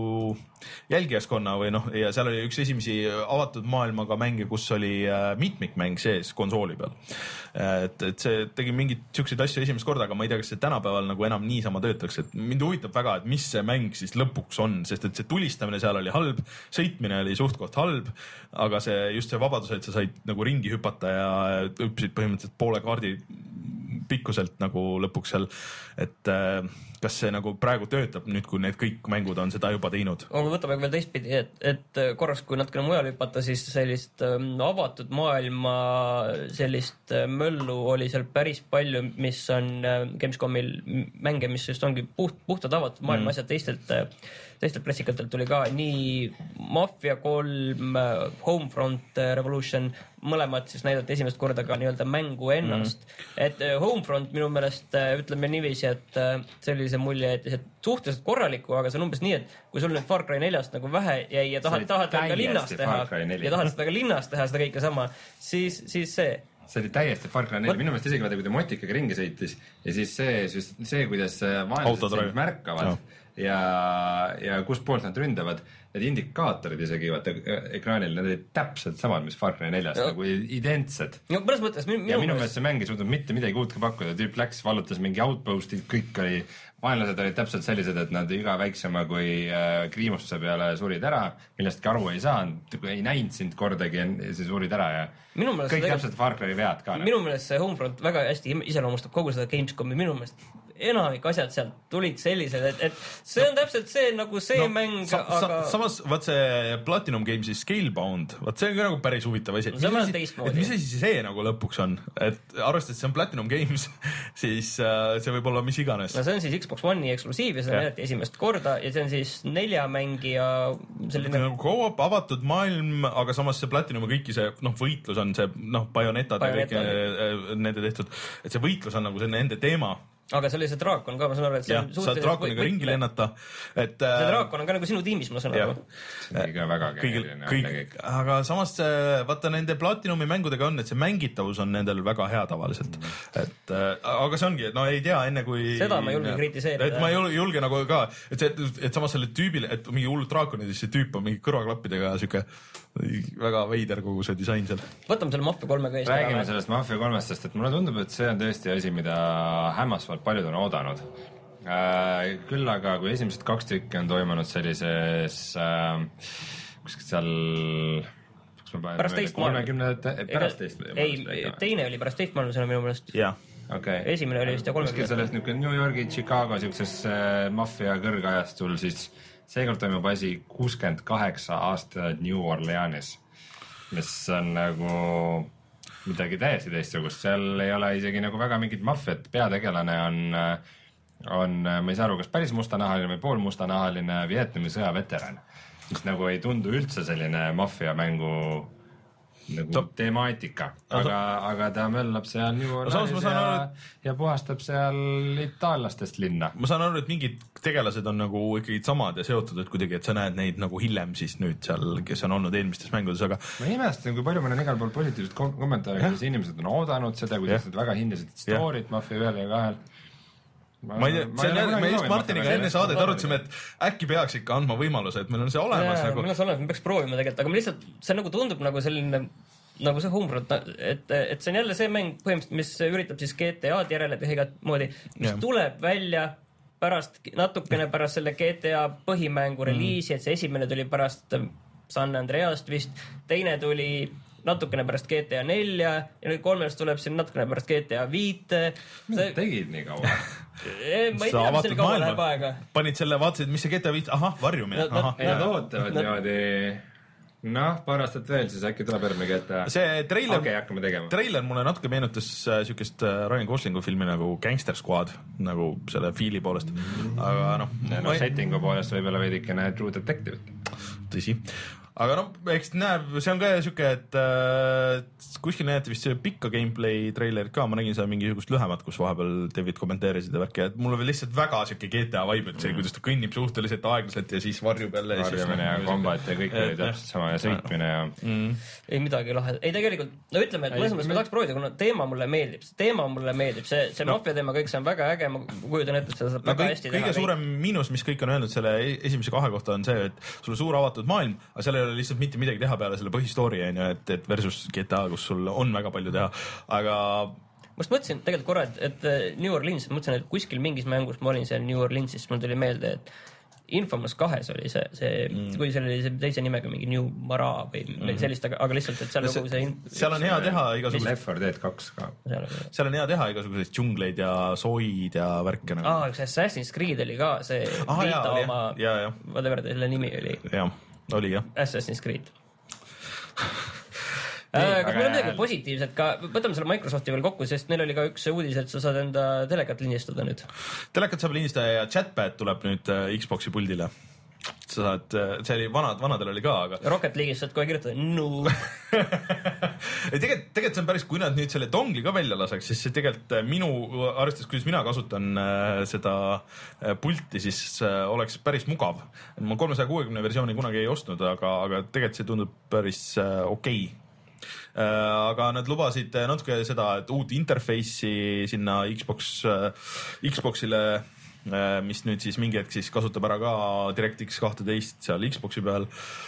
jälgijaskonna või noh, ja seal oli üks esimesi avatud maailmaga mänge, kus oli mitmikmäng sees konsooli peal. Et, et see tegi mingid siukseid asju esimest korda, aga ma ei tea, kas see tänapäeval nagu enam niisama töötaks, et mind huvitab väga, et mis see mäng siis lõpuks on, sest et see tulistamine seal oli halb, sõitmine oli suht-koht halb, aga see just see vabadus, et sa said nagu ringi hüpata ja hüppisid põhimõtteliselt poole kaardi pikkuselt nagu lõpuks seal, et äh, kas see nagu praegu töötab nüüd, kui need kõik mängud on seda juba teinud? Aga võtame veel teistpidi, et, et korraks, kui natukene mujal hüpata, siis sellist ähm, avatud maailma sellist äh, möllu oli seal päris palju, mis on äh, Gamescomil mänge, mis just ongi puht, puhtad avatud maailma mm. asjad teistelt äh, teistelt pressikatelt tuli ka nii Mafia kolm, Homefront Revolution, mõlemad siis näidati esimest korda ka nii-öelda mängu ennast. Mm. Et Homefront minu meelest ütleme niiviisi, et see oli see mulje, et suhteliselt korraliku, aga see on umbes nii, et kui sul nüüd Far Cry neljast nagu vähe jäi ja tahad, tahad väga linnas teha ja tahad väga linnas teha seda kõike sama, siis, siis see see oli täiesti Far Cry neli, minu meelest isegi vaata, kui ta motikaga ringi sõitis ja siis see, see, kuidas vaenlased sind märkavad no. ja, ja kus poolt nad ründavad, need indikaatorid isegi vaata ekraanil, need olid täpselt samad, mis Far Cry neljas, nagu identsed. No mõnes mõttes minu, ja minu meelest see mäng ei suutnud mitte midagi uut ka pakkuda, tüüp läks, vallutas mingi outposti, kõik oli, vaenlased olid täpselt sellised, et nad iga väiksema kui äh, kriimustuse peale surid ära, millestki aru ei saanud, ei näinud sind kordagi ja siis surid ära ja kõik tegelikult, täpselt Far Cry vead ka. Minu meelest see Homefront väga hästi iseloomustab kogu seda Gamescomi, minu meelest enamik asjad sealt tulid sellised, et, et see on täpselt see nagu see no, mäng, sa, aga... Sa, samas, vaat see Platinum Games'i Scalebound, vaat see on ka nagu päris huvitav asi. No, mis, asi, mis asi see nagu lõpuks on? Et arvestades see on Platinum Games, siis uh, see võib olla mis iganes. No see on siis Xbox One'i eksklusiiv ja see näidati esimest korda ja see on siis nelja mängija selline... Nagu co-op, avatud maailm, aga samas see Platinum ja kõiki see noh, võitlus on see noh, Bayonetad ja kõik nende tehtud, et see võitlus on nagu see nende teema. Aga see oli see draakon ka, ma saan aru, et see ja, on suhteliselt... Saad draakoniga ringi lennata. Et, see draakon on ka nagu sinu tiimis, ma saan aru. See on ka väga keeline. Aga samas vaata nende Platinumi mängudega on, et see mängitavus on nendel väga hea tavaliselt. Et, aga see ongi, no ei tea enne kui... Seda ma julgen kritiseerida. Et ma julge, julge nagu ka, et, see, et samas selle tüübile, et mingi hullud draakonid, siis see tüüp on mingi kõrvaklappidega siuke väga veider kogu see disain seal. Võtame selle Mafia kolmega eest. Räägime sellest Mafia kolmest, sest et mulle tundub, et see on tõesti asi, mida hämmasvalt paljud on oodanud. Äh, küll aga, kui esimesed kaks tükki on toimunud sellises äh, kuskil seal pärast teist maailma pärast teist ei, teine oli pärast teist maailma, see on minu meelest jah. Okay. Esimene oli vist ja kolmekümne. Kuskil sellest niisugune New Yorgi, Chicago siukses äh, Mafia kõrgajastul, siis seekord toimub asi kuuskümmend kaheksa aasta New Orleanis, mis on nagu midagi täiesti teistsugust, seal ei ole isegi nagu väga mingit maffiat, peategelane on, on, ma ei saa aru, kas päris mustanahaline või poolmustanahaline Vietnami sõja veteran, mis nagu ei tundu üldse selline maffia mängu nagu to... temaatika, aga, aga ta möllab seal New Orleanis ja, aru, ja puhastab seal itaallastest linna. Ma saan aru, et mingid tegelased on nagu ikkagi samad ja seotud, et kuidagi, et sa näed neid nagu hiljem siis nüüd seal, kes on olnud eelmistes mängudes, aga ma imestan, kui palju meil on igal pool positiivsed kom kommentaare, kuidas inimesed on oodanud seda, kuidas nad väga hindasid stoorit Mafia ühel ja kahel. Ma, ma ei tea, see on me just Martiniga enne saadet arutasime, et äkki peaks ikka andma võimaluse, et meil on see olemas. Ja, nagu... meil on see olemas, me peaks proovima tegelikult, aga lihtsalt see nagu tundub nagu selline, nagu see Homefront, et, et see on jälle see mäng põhimõtteliselt, mis üritab siis G T A-d järele teha igat moodi, mis ja. tuleb välja pärast, natukene pärast selle G T A põhimängu reliisi, et see esimene tuli pärast San Andreast vist, teine tuli natukene pärast G T A nelja ja nüüd kolmest tuleb siin natukene pärast G T A viite. Mida see... tegid nii kaua? ma ei tea, mis selle kaua läheb aega. Panid selle, vaatasid, mis see G T A viite, ahah, varjumine. Aha. Ja nad ootavad no. niimoodi, noh, paar aastat veel, siis äkki tuleb järgmine G T A. See trailer, okay, hakkame tegema. Trailer mulle natuke meenutas äh, siukest äh, Ryan Goslingu filmi nagu Gangster Squad, nagu selle fiili poolest. Aga noh. Ja no, settingu poolest võib-olla veidikene True Detective. Tõsi. Aga noh, eks näeb, see on ka siuke, et äh, kuskil näete vist see pikka gameplay trailerit ka, ma nägin seal mingisugust lühemat, kus vahepeal David kommenteerisid ja värki, et mulle veel lihtsalt väga siuke G T A vibe, et see, kuidas ta kõnnib suhteliselt aeglaselt ja siis varjub jälle. Varjumine ja kombat ja kõik oli täpselt sama ja sõitmine ja... Mm. Ei midagi lahe. Ei tegelikult, no ütleme, et mõnes mõttes ma tahaks proovida, kuna teema mulle meeldib, see teema mulle meeldib, see, see no. Mafia teema, kõik see on väga äge, ma kujutan ette, et seda saab no, väga kõik, hästi teha. Kõige suurem miinus, mis kõik on öelnud selle esimese kahe kohta on see, et sul on suur avatud maailm, aga seal ei ole lihtsalt mitte midagi teha peale selle põhistoori, et, et versus G T A, kus sul on väga palju teha, aga ma just mõtlesin tegelikult korra, et, et New Orleans, mõtlesin, et kuskil mingis mängus ma olin seal New Orleansis, mul tuli meelde, et Infamous kahes oli see, see mm. kui seal oli see teise nimega mingi New Mara või mm. sellist, aga, aga lihtsalt, et seal no, see, see seal on hea teha igasugused Left four Dead kaks ka. Seal, seal on hea teha igasuguseid džungleid ja sooid ja värke nagu. Aa, see Assassin's Creed oli ka see ah, viita jaa, oma ja, ja. whatever selle nimi oli. Jah, oli jah. Assassin's Creed. Äh, kas meil on midagi positiivset ka, võtame selle Microsofti veel kokku, sest neil oli ka üks uudis, et sa saad enda telekat lindistada nüüd. Telekat saab lindistada ja chatpad tuleb nüüd Xboxi puldile. Sa saad, see oli vanad, vanadel oli ka, aga Rocket League'is saad kohe kirjutada no. tegelikult, tegelikult see on päris, kui nad nüüd selle dongli ka välja laseks, siis see tegelikult minu, arvestades, kuidas mina kasutan seda pulti, siis oleks päris mugav. Ma kolmesaja kuuekümne versiooni kunagi ei ostnud, aga, aga tegelikult see tundub päris okei. aga nad lubasid natuke seda, et uut interface'i sinna Xbox, Xboxile, mis nüüd siis mingi hetk siis kasutab ära ka DirectX kaksteist seal Xbox'i peal.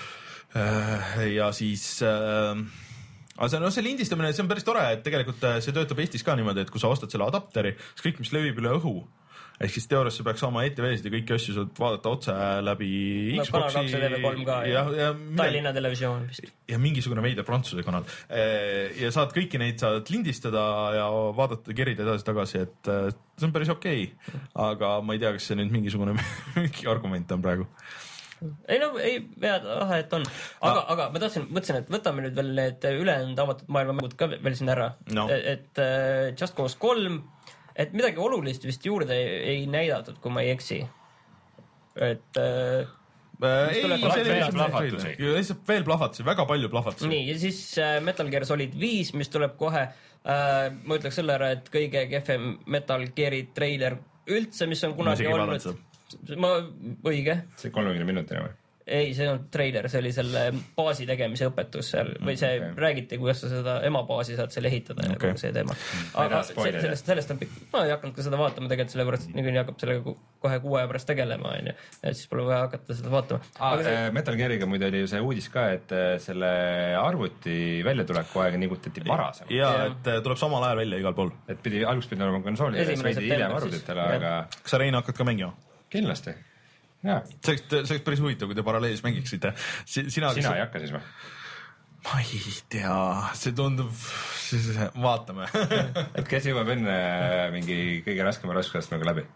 Ja siis aga see, no see lindistamine, see on päris tore, et tegelikult see töötab Eestis ka niimoodi, et kui sa ostad selle adapteri, siis kõik, mis levib üle õhu, ehk siis teoorias sa peaks saama E T V-sid ja kõiki asju saad vaadata otse läbi no, Xbox'i. Kanal kaks ja T V kolm ka ja, ja, ja Tallinna televisioon vist. Ja mingisugune veider prantsuse kanal. Ja saad kõiki neid saad lindistada ja vaadata, kerida edasi tagasi, et see on päris okei. Okay. Aga ma ei tea, kas see nüüd mingisugune mingi argument on praegu. Ei no, ei vead, ah, et on. Aga, no. aga ma tahtsin, mõtlesin, et võtame nüüd veel need ülejäänud avatud maailma mängud ka veel siin ära. No. Et uh, Just Cause kolm, et midagi olulist vist juurde ei, ei näidatud, kui ma ei eksi. Et... Uh, Äh, ei, see oli plahvatusi. Lihtsalt veel plahvatusi, väga palju plahvatusi. Nii, ja siis äh, Metal Gear Solid viis, mis tuleb kohe, äh, ma ütleks selle ära, et kõige kehvem Metal Geari treiler üldse, mis on kunagi olnud. Ma, õige. See kolmekümne minutine või? Ei, see on treiler, see oli selle baasi tegemise õpetus seal või see okay. Räägiti, kuidas sa seda ema baasi saad seal ehitada okay. Ja see teema. Aga sellest, sellest on pikk, ma ei hakanud ka seda vaatama tegelikult sellepärast, et niikuinii hakkab sellega kohe kuu aja pärast tegelema, on ju. Et siis pole vaja hakata seda vaatama. Ah, see... Metal Geariga muide oli ju see uudis ka, et selle arvuti väljatuleku aega nigutati varasem. Ja, et tuleb samal ajal välja igal pool. Et pidi, alguses pidi olema konsooli ja veidi hiljem arvutitele, aga... Kas sa Rein hakkad ka mängima? Kindlasti. Ja. See oleks, see oleks päris huvitav, kui te paralleelis mängiksite. Sina, Sina ei hakka siis või? Ma ei tea, see tundub, siis vaatame. Et kes jõuab enne mingi kõige raskema raskust nagu läbi?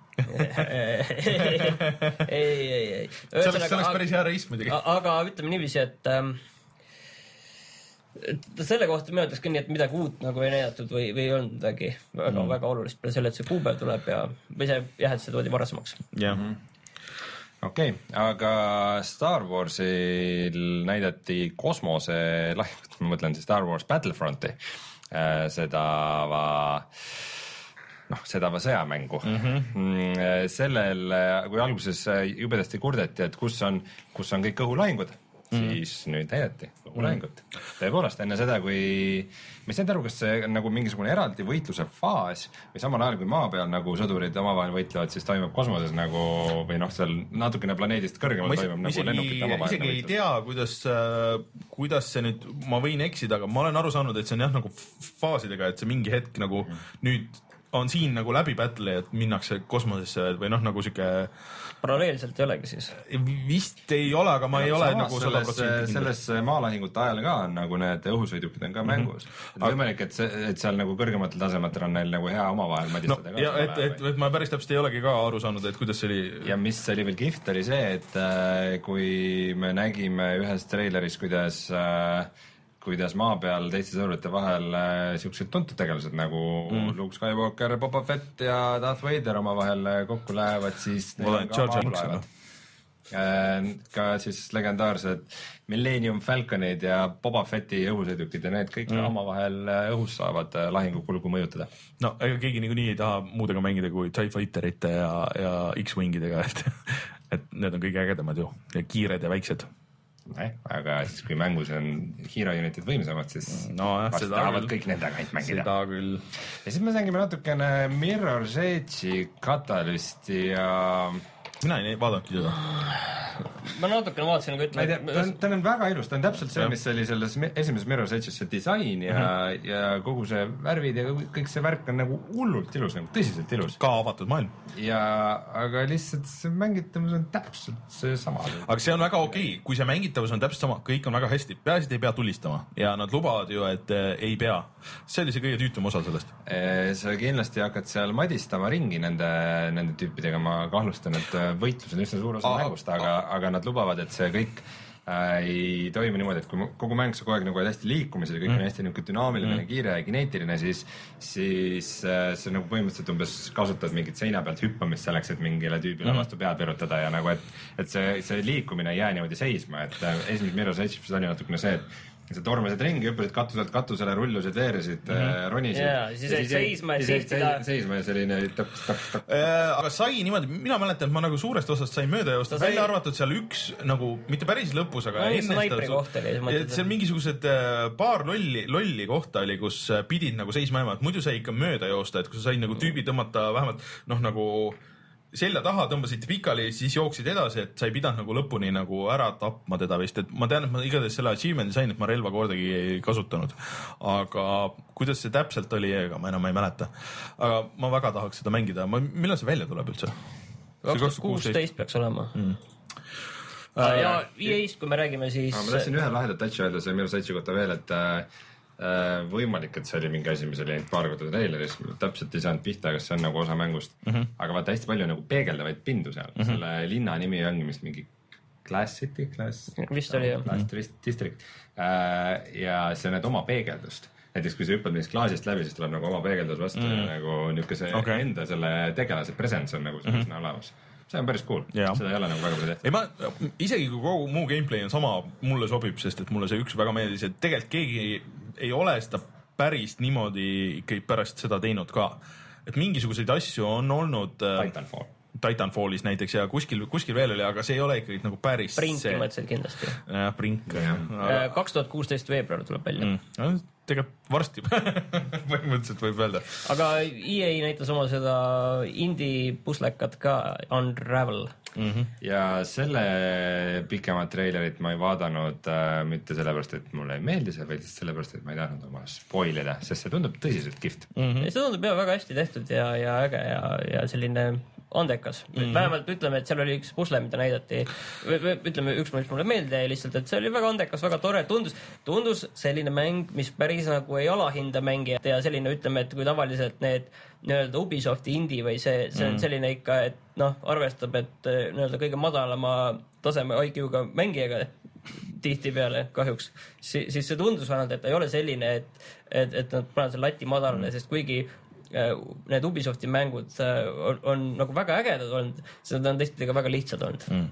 ei, ei, ei. See oleks, see oleks päris hea reis muidugi. Aga ütleme niiviisi, et ähm, selle kohta ma ütleks ka nii, et midagi uut nagu ei näidatud või, või ei olnud midagi väga, mm. väga olulist peale selle, et see kuupäev tuleb ja või see jah, et see toodi varasemaks. Jah. Mm. Okei, okay, aga Star Warsil näidati kosmose lahingut, ma mõtlen siis Star Wars Battlefronti, seda va, noh, seda va sõjamängu. Mm-hmm. Sellel, kui alguses jubedasti kurdeti, et kus on, kus on kõik õhulahingud, mm. siis nüüd näidati õhulahingut. Mm. Tõepoolest, enne seda, kui ma ei saanud aru, kas see on nagu mingisugune eraldi võitluse faas või samal ajal, kui maa peal nagu sõdurid omavahel võitlevad, siis toimub kosmoses nagu või noh, seal natukene planeedist kõrgemal ma toimub nagu lennukid omavahel. Isegi ei tea, kuidas, kuidas see nüüd, ma võin eksida, aga ma olen aru saanud, et see on jah nagu faasidega, et see mingi hetk nagu mm. nüüd on siin nagu läbi battle, et minnakse kosmosesse või noh, nagu siuke paralleelselt ei olegi siis? Vist ei ole, aga ma ja ei ole nagu sada protsenti selles maalahingute ajal ka on nagu need õhusõidukid on ka mängus. Mm-hmm. Et võimalik, et, see, et seal nagu kõrgematel tasematel on neil nagu hea omavahel madistada no, ka. Ja, et, et, et ma päris täpselt ei olegi ka aru saanud, et kuidas see oli. Ja mis oli veel kihvt oli see, et äh, kui me nägime ühes treileris, kuidas äh, kuidas maa peal teiste sõdurite vahel äh, siuksed tuntud tegelased nagu mm. Luke Skywalker, Boba Fett ja Darth Vader omavahel kokku lähevad, siis neil on ka maapulaevad. Äh, ka siis legendaarsed Millennium Falconid ja Boba Fetti õhusõidukid ja need kõik mm. omavahel õhus saavad lahingukulgu mõjutada. No ega keegi niikuinii ei taha muudega mängida kui TIE Fighterite ja, ja X-Wingidega, et, et need on kõige ägedamad ju, ja kiired ja väiksed. Eh, aga siis kui mängus on hero unitid võimsamad, siis no, jah, tahavad kõik nendega ainult mängida. Seda küll. Ja siis me mängime natukene Mirror's Edge'i Catalysti ja... Mina ei vaadanudki seda. Ma natukene vaatasin, aga ütleme... Ta on, ta on väga ilus, ta on täpselt see, mis oli selles esimeses Mirror's Edge'is see disain ja, mm-hmm. ja kogu see värvid ja kõik see värk on nagu hullult ilus, nagu tõsiselt ilus. Ka avatud maailm. Ja, aga lihtsalt see mängitavus on täpselt see sama. Aga see on väga okei, okay. Kui see mängitavus on täpselt sama, kõik on väga hästi. Peaasi, ei pea tulistama ja nad lubavad ju, et äh, ei pea. See oli see kõige tüütum osa sellest. Sa kindlasti hakkad seal madistama ringi nende, nende tüüpidega, ma kahlustan, et võitlus on üsna suur osa mängust, aga, aga nad lubavad, et see kõik äh, ei toimi niimoodi, et kui kogu mäng sa kogu aeg nagu oled hästi liikumisel ja kõik mm. on hästi nagu dünaamiline mm., kiire ja kineetiline, siis, siis äh, see nagu põhimõtteliselt umbes kasutad mingit seina pealt hüppamist selleks, et mingile tüübile mm. vastu pead virutada ja nagu, et, et see, see liikumine ei jää niimoodi seisma, et äh, esimene Mirror's Edge'is oli natukene see, et sa tormasid ringi, hüppasid katuselt katusele, rullusid, veeresid mm, -hmm. ronisid. jaa, siis jäid seisma ja sihtida. Seisma ja selline taps, taps, taps. Aga sai niimoodi, mina mäletan, et ma nagu suurest osast sain mööda joosta, välja sai... arvatud seal üks nagu, mitte päris lõpus, aga no, enne seda, et seal mingisugused paar lolli, lolli kohta oli, kus pidid nagu seisma jääma, et muidu sai ikka mööda joosta, et kui sa said nagu tüübi tõmmata vähemalt noh, nagu selja taha tõmbasid pikali, siis jooksid edasi, et sa ei pidanud nagu lõpuni nagu ära tapma teda vist, et ma tean, et ma igatahes selle achievement'i sain, et ma relva kordagi ei kasutanud. Aga kuidas see täpselt oli, ega ma enam ei mäleta. Aga ma väga tahaks seda mängida. Millal see välja tuleb üldse? kaks tuhat kuusteist peaks olema. Mm. Ja E A-st, kui me räägime, siis... Ma tahtsin ühe lahedat touch öelda, see minu satsi kohta veel, et võimalik, et see oli mingi asi, mis oli paar korda traileris, täpselt ei saanud pihta, kas see on nagu osa mängust, mm -hmm. aga vaata hästi palju nagu peegeldavaid pindu seal, mm -hmm. selle linna nimi ongi vist mingi Glass City, Glass vist oli jah. Glass District ja see näed oma peegeldust, näiteks kui sa hüppad millest klaasist läbi, siis tuleb nagu oma peegeldus vastu mm -hmm. ja nagu niuke see okay. enda selle tegelase presence on nagu sellisena mm -hmm. olemas. See on päris cool, ja. Seda ei ole nagu väga palju tehtud. Ei ma, isegi kui kogu muu gameplay on sama, mulle sobib, sest et mulle see üks väga meeldis, et tegelikult keegi ei ole seda päris niimoodi ikkagi pärast seda teinud ka. Et mingisuguseid asju on olnud Titanfall. Titanfallis näiteks ja kuskil, kuskil veel oli, aga see ei ole ikkagi nagu päris Brinki see... mõtlesid kindlasti. Jah, Brink. Aga... kaks tuhat kuusteist veebruar tuleb välja. Mm. No, tegelikult varsti põhimõtteliselt võib öelda. Aga E A näitas oma seda indie puslekat ka, Unravel. Mm -hmm. Ja selle pikemat trailerit ma ei vaadanud äh, mitte sellepärast, et mulle ei meeldi see, vaid sellepärast, et ma ei tahtnud oma spoilida, sest see tundub tõsiselt kihvt. Mm -hmm. See tundub jah väga hästi tehtud ja, ja äge ja, ja selline andekas. Mm -hmm. Vähemalt ütleme, et seal oli üks pusle, mida näidati, ütleme üks, mis mulle meeldi jäi lihtsalt, et see oli väga andekas, väga tore, tundus, tundus selline mäng, mis päris nagu ei alahinda mängijat ja selline, ütleme, et kui tavaliselt need nii-öelda Ubisofti indie või see, see on selline ikka, et noh, arvestab, et nii-öelda kõige madalama taseme I Q-ga mängijaga tihtipeale kahjuks, si siis see tundus vähemalt, et ta ei ole selline, et, et, et nad panevad selle lati madalale, sest kuigi need Ubisofti mängud on, on nagu väga ägedad olnud, seda on teistpidi ka väga lihtsad olnud. Mm.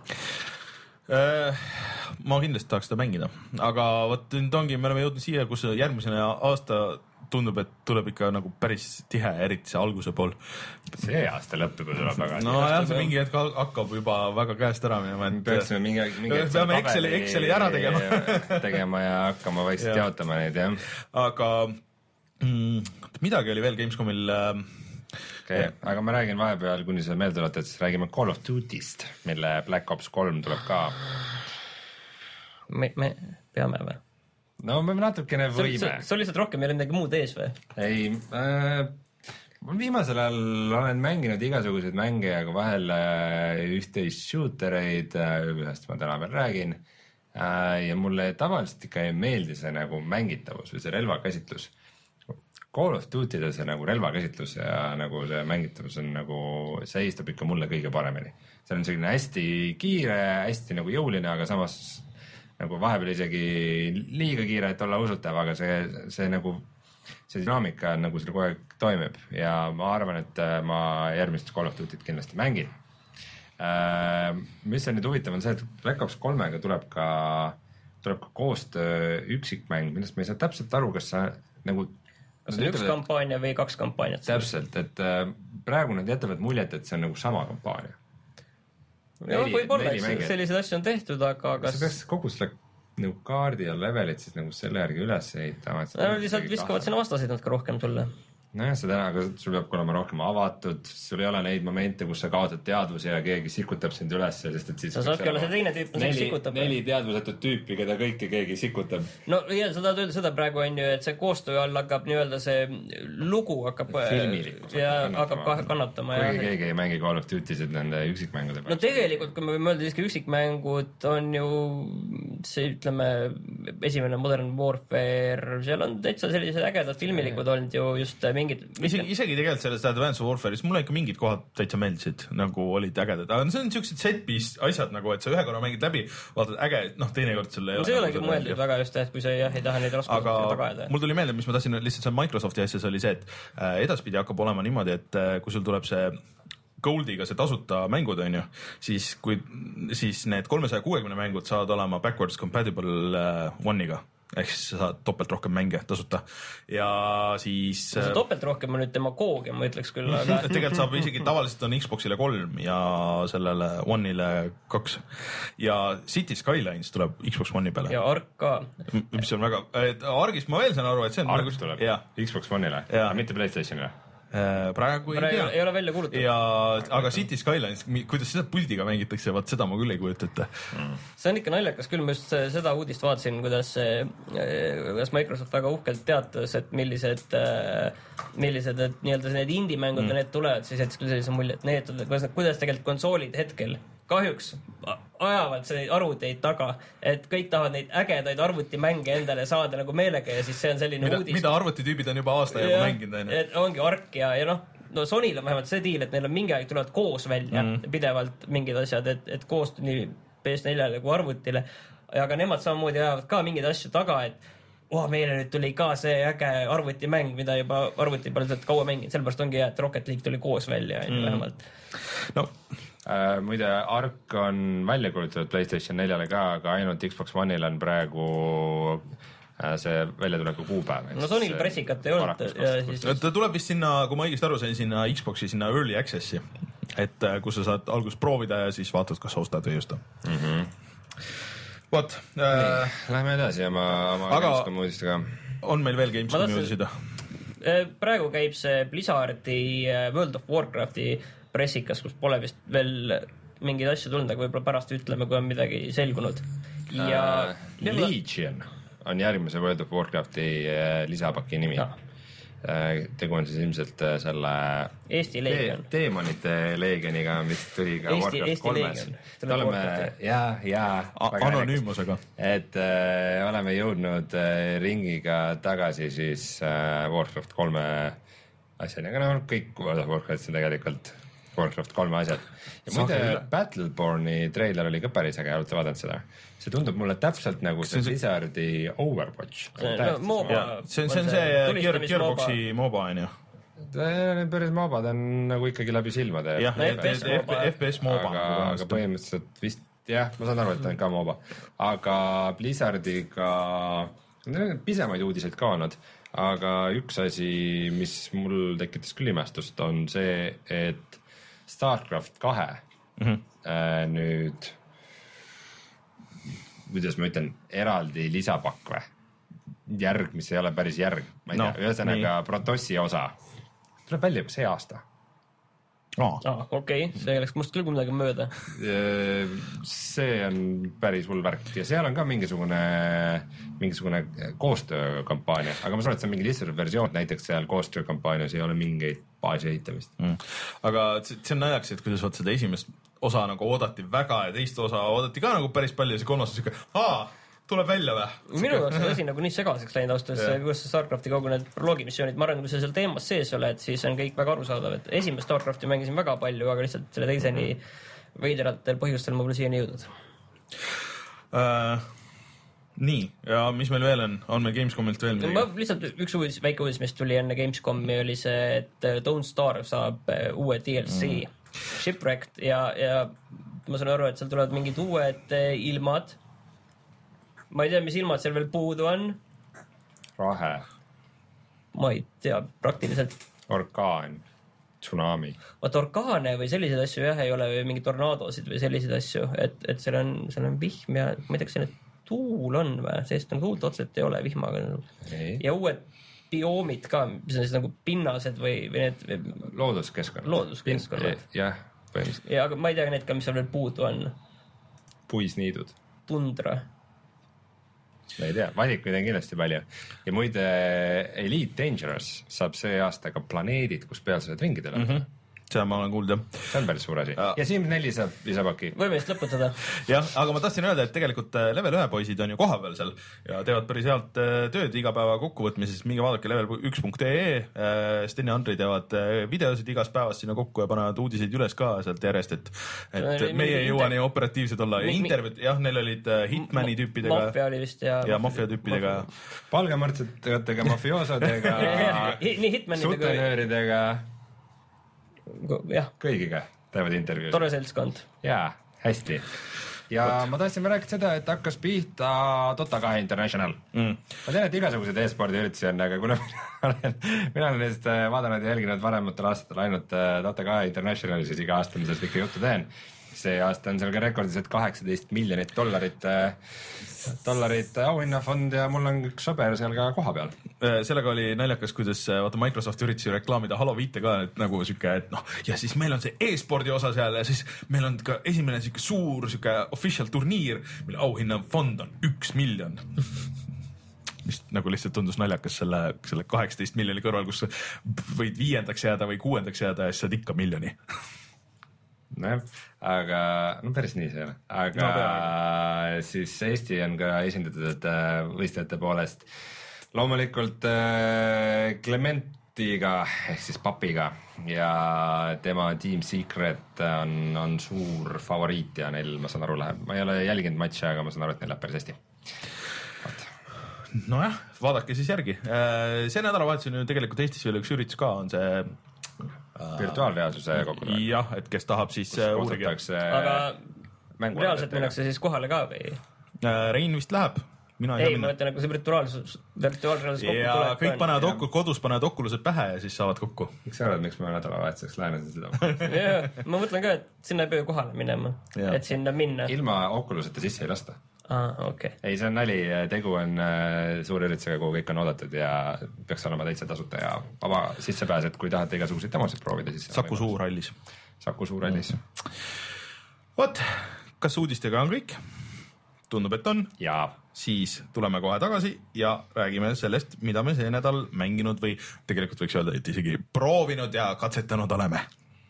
Ma kindlasti tahaks seda mängida, aga vot nüüd ongi, me oleme jõudnud siia, kus järgmisena aasta tundub, et tuleb ikka nagu päris tihe, eriti see alguse pool. See aasta lõppu tuleb väga no jah, see mingi hetk hakkab juba väga käest ära minema. Me peaksime mingi, mingi peame Exceli, Exceli ära tegema. tegema ja hakkama vaikselt jaotama neid, jah. Aga mm, midagi oli veel Gamescomil. Okay, aga ma räägin vahepeal, kuni sa meelde olete, et siis räägime Call of Duty'st, mille Black Ops kolm tuleb ka. Me, me peame või? No me natukene võime. See on lihtsalt rohkem, meil on midagi muud ees või? Ei, äh, viimasel ajal olen mänginud igasuguseid mänge ja vahel üht-teist shootereid, ühest ma täna veel räägin. Äh, ja mulle tavaliselt ikka ei meeldi see nagu mängitavus või see relvakäsitlus. Call of Duty'de see nagu relvakäsitlus ja nagu see mängitavus on nagu, see istub ikka mulle kõige paremini. See on selline hästi kiire, hästi nagu jõuline, aga samas nagu vahepeal isegi liiga kiire, et olla usutav, aga see, see nagu, see dünaamika nagu seal kogu aeg toimib ja ma arvan, et ma järgmist Call of Duty't kindlasti mängin. Äh, mis on nüüd huvitav on see, et Black Ops kolmega tuleb ka, tuleb ka koostöö üksikmäng, millest me ei saa täpselt aru, kas sa nagu kas on üks ütlevad, kampaania või kaks kampaaniat? Täpselt, et äh, praegu nad jätavad muljet, et see on nagu sama kampaania. No võib-olla, et sellised asju on tehtud, aga kas... sa peaks kogu selle nagu kaardi ja levelit siis nagu selle järgi üles ehitama. No lihtsalt viskavad sinna vastaseid natuke rohkem sulle. Nojah, see täna, aga sul peab olema rohkem avatud, sul ei ole neid momente, kus sa kaotad teadvuse ja keegi sikutab sind üles, sest et siis... sa saabki olla see teine tüüp, neli, sikutab. Neli teadvusetut tüüpi, keda kõiki keegi sikutab. No ja sa tahad öelda seda praegu on ju, et see koostöö all hakkab nii-öelda see lugu hakkab... Filmilikus ja hakkab kannatama. kannatama kuigi ja... keegi ei mängi Call of Duty'sid nende üksikmängude pärast. No tegelikult, kui me võime öelda, siiski üksikmängud on ju see, ütleme, esimene Modern Warfare, seal on täitsa sellised ägedad filmilikud olnud ju just mingid... Isegi, isegi tegelikult sellest Advanced Warfare'is mulle ikka mingid kohad täitsa meeldisid, nagu olid ägedad. Aga see on niisugused set-piece asjad nagu, et sa ühe korra mängid läbi, vaatad äge, noh, teinekord selle... No see ei olegi nagu mõeldud väga just, et kui sa jah, ei taha neid raskusi taga ajada. Mul tuli meelde, mis ma tahtsin lihtsalt seal Microsofti asjas oli see, et äh, edaspidi hakkab olema niimoodi, et äh, kui sul tuleb see Goldiga see tasuta mängud on ju, siis, kui, siis need kolmesaja kuuekümne mängud saavad olema backwards compatible äh, One'iga. ehk siis sa saad topelt rohkem mänge tasuta ja siis no, see topelt rohkem on nüüd demagoogia, ma ütleks küll, aga tegelikult saab isegi, tavaliselt on Xboxile kolm ja sellele One'ile kaks ja City Skylines tuleb Xbox One'i peale ja Ark ka, mis on väga, Arkist ma veel saan aru, et see on Ark tuleb ja. Xbox One'ile, aga mitte PlayStationile. Praegu ei praegu tea. ei ole välja kuulutatud. Ja, aga City Skylines, kuidas seda puldiga mängitakse, vaat seda ma küll ei kujuta ette. Mm. See on ikka naljakas küll, ma just seda uudist vaatasin, kuidas, kuidas Microsoft väga uhkelt teatas, et millised, millised et nii-öelda need indie-mängud mm. need tulevad, siis jättis küll sellise mulje, et need, kuidas, kuidas tegelikult konsoolid hetkel kahjuks ajavad neid arvuteid taga, et kõik tahavad neid ägedaid arvutimänge endale saada nagu meelega ja siis see on selline mida, uudis. Mida arvutitüübid on juba aasta juba mänginud. Et ongi Ark ja, ja noh, no Sonyl on vähemalt see diil, et neil on mingi aeg tulevad koos välja mm. pidevalt mingid asjad, et, et koos nii P S neljale kui arvutile, aga nemad samamoodi ajavad ka mingeid asju taga, et oh, meile nüüd tuli ka see äge arvutimäng, mida juba arvuti peal kaua mänginud, sellepärast ongi hea, et Rocket League tuli koos välja mm. vähemalt. No Uh, muide, Ark on välja kuulutatud PlayStation neljale ka, aga ainult Xbox One'il on praegu uh, see väljatuleku kuupäev. No Sonyl pressikat ei olnud. Siis... Ta tuleb vist sinna, kui ma õigesti aru sain, sinna Xboxi, sinna Early Access'i, et kus sa saad alguses proovida ja siis vaatad, kas ostad või ei osta. Mm-hmm. Vot. Äh... Lähme edasi oma, oma aga Gamescom uudistega. On meil veel Gamescomi uudisida? Praegu käib see Blizzardi World of Warcrafti pressikas, kus pole vist veel mingeid asju tulnud, aga võib-olla pärast ütleme, kui on midagi selgunud. Ja uh, Legion on järgmise World of Warcrafti uh, lisapaki nimi. Uh, tegu on siis ilmselt uh, selle Eesti Legion. Te Deemonite Legioniga, mis tuli ka Eesti, Warcraft Eesti kolmes. Me oleme, jaa, jaa. Anonüümusega. Et uh, oleme jõudnud uh, ringiga tagasi siis uh, Warcraft kolme asjani, aga noh, kõik World of Warcraft tegelikult Warcraft kolme asjad. Ja muide, Battleborne'i treiler oli ka päris äge, olete vaadanud seda? See tundub mulle täpselt nagu see Blizzardi Overwatch. See on MOBA. See on see Gearboxi MOBA, on ju? Päris MOBA, ta on nagu ikkagi läbi silmade. Jah, F P S MOBA. Aga põhimõtteliselt vist, jah, ma saan aru, et ta on ka MOBA. Aga Blizzardiga, pisemaid uudiseid ka olnud, aga üks asi, mis mul tekitas küll imestust, on see, et Starcraft kahe mm-hmm. äh, nüüd, kuidas ma ütlen, eraldi lisapakk või? Järg, mis ei ole päris järg. Ma ei no, tea, ühesõnaga Protossi osa tuleb välja see aasta. Oh. Ah, okei, okay. See oleks must küll kui midagi mööda. See on päris hull värk ja seal on ka mingisugune, mingisugune koostöökampaania, aga ma saan, et see on mingi lihtsalt versioon, näiteks seal koostöökampaanias ei ole mingeid baasi ehitamist. Mm. Aga see on näjaks, et kuidas vaat seda esimest osa nagu oodati väga ja teist osa oodati ka nagu päris palju ja see kolmas on siuke, aa, tuleb välja või? Minu jaoks on asi nagu nii segaseks läinud austus, kuidas Starcrafti kogu need proloogimissioonid, ma arvan, kui sa seal teemas sees oled, siis on kõik väga arusaadav, et esimest Starcrafti mängisin väga palju, aga lihtsalt selle teiseni veideratel põhjustel ma pole siiani jõudnud. Uh, nii, ja mis meil veel on? On meil Gamescomilt veel midagi? Ma lihtsalt üks uudis, väike uudis, mis tuli enne Gamescomi oli see, et Don't Starve saab uue D L C mm. Shipwrecked ja, ja ma saan aru, et seal tulevad mingid uued ilmad. Ma ei tea, mis ilmad seal veel puudu on. Rahe. Ma ei tea, praktiliselt. Orkaan, tsunami. Vaat orkaane või selliseid asju jah, ei ole või mingi tornaadosid või selliseid asju, et, et seal on, seal on vihm ja ma ei tea, kas see tuul on või, sest on tuult otseselt ei ole vihmaga. Okay. Ja uued bioomid ka, mis on siis nagu pinnased või, või need... Või... Looduskeskkonnad. Looduskeskkonnad. Jah, põhimõtteliselt. Ja, aga ma ei tea need ka, mis seal veel puudu on. Puisniidud. Tundra. Ma ei tea, valikuid on kindlasti palju. Ja muide, Elite Dangerous saab see aasta ka planeedid, kus peal saad ringi teha. Mm-hmm. See ma olen kuulnud, jah. See on päris suur asi. Ja, ja Sims neli saab lisapaki. Võime vist lõpetada. Jah, aga ma tahtsin öelda, et tegelikult level ühe poisid on ju kohapeal seal ja teevad päris healt tööd iga päeva kokkuvõtmises. Minge vaadake level üks punkt ee. Sten ja Andri teevad videosid igast päevast sinna kokku ja panevad uudiseid üles ka sealt järjest, et, et meie ei jõua nii operatiivsed olla. Ja intervjuud, jah, neil olid Hitmani tüüpidega. Mafia oli vist ja... Ja Mafia tüüpidega. Palgamõrtsetega, mafioosodega, sutenööridega. Jah. Kõigiga teevad intervjuud. Tore seltskond. Jaa, hästi. ja Võt. ma tahtsin rääkida seda, et hakkas pihta Dota kahe International mm.. ma tean, et igasuguseid e-spordi üritusi on, aga kuna mina olen, mina olen neist vaadanud ja jälginud varematel aastatel ainult Dota kahe Internationali, siis iga aasta ma sellest ikka juttu teen. See aasta on seal ka rekordis, et kaheksateist miljonit dollarit, dollarit auhinnafond ja mul on üks sõber seal ka koha peal. Sellega oli naljakas, kuidas vaata Microsoft üritusi reklaamida Halo viite ka, et nagu siuke, et noh, ja siis meil on see e-spordi osa seal ja siis meil on ka esimene siuke suur siuke official turniir, mille auhinnafond on üks miljon. Mis nagu lihtsalt tundus naljakas selle, selle kaheksateist miljoni kõrval, kus võid viiendaks jääda või kuuendaks jääda ja siis saad ikka miljoni. Nojah, aga no päris nii see ei ole, aga no, siis Eesti on ka esindatud võistlejate poolest loomulikult Clementiga ehk siis papiga ja tema Team Secret on, on suur favoriit ja neil, ma saan aru, läheb, ma ei ole jälginud matše, aga ma saan aru, et neil läheb päris hästi. Nojah, vaadake siis järgi. See nädalavahetus on ju tegelikult Eestis veel üks üritus ka, on see virtuaalreaalsuse kogu. Jah, et kes tahab siis uurigi. Aga reaalselt minnakse siis kohale ka või? Rein vist läheb. Mina ei, ma mõtlen, kui see virtuaalsus, virtuaalreaalsus kokku ja tuleb. Kõik panevad okku, kodus panevad okulused pähe ja siis saavad kokku. Miks sa arvad, miks ma nädalavahetuseks lähen seda? Ja, ma mõtlen ka, et sinna ei pea kohale minema, ja. Et sinna minna. Ilma okuluseta sisse ei lasta. Ah, okay. Ei, see on nali, tegu on äh, suur üritusega, kuhu kõik on oodatud ja peaks olema täitsa tasuta ja vaba sissepääs, et kui tahate igasuguseid demosid proovida, siis Saku Suurhallis. Saku Suurhallis. Vot, kas uudistega on kõik? Tundub, et on. Ja. Siis tuleme kohe tagasi ja räägime sellest, mida me see nädal mänginud või tegelikult võiks öelda, et isegi proovinud ja katsetanud oleme.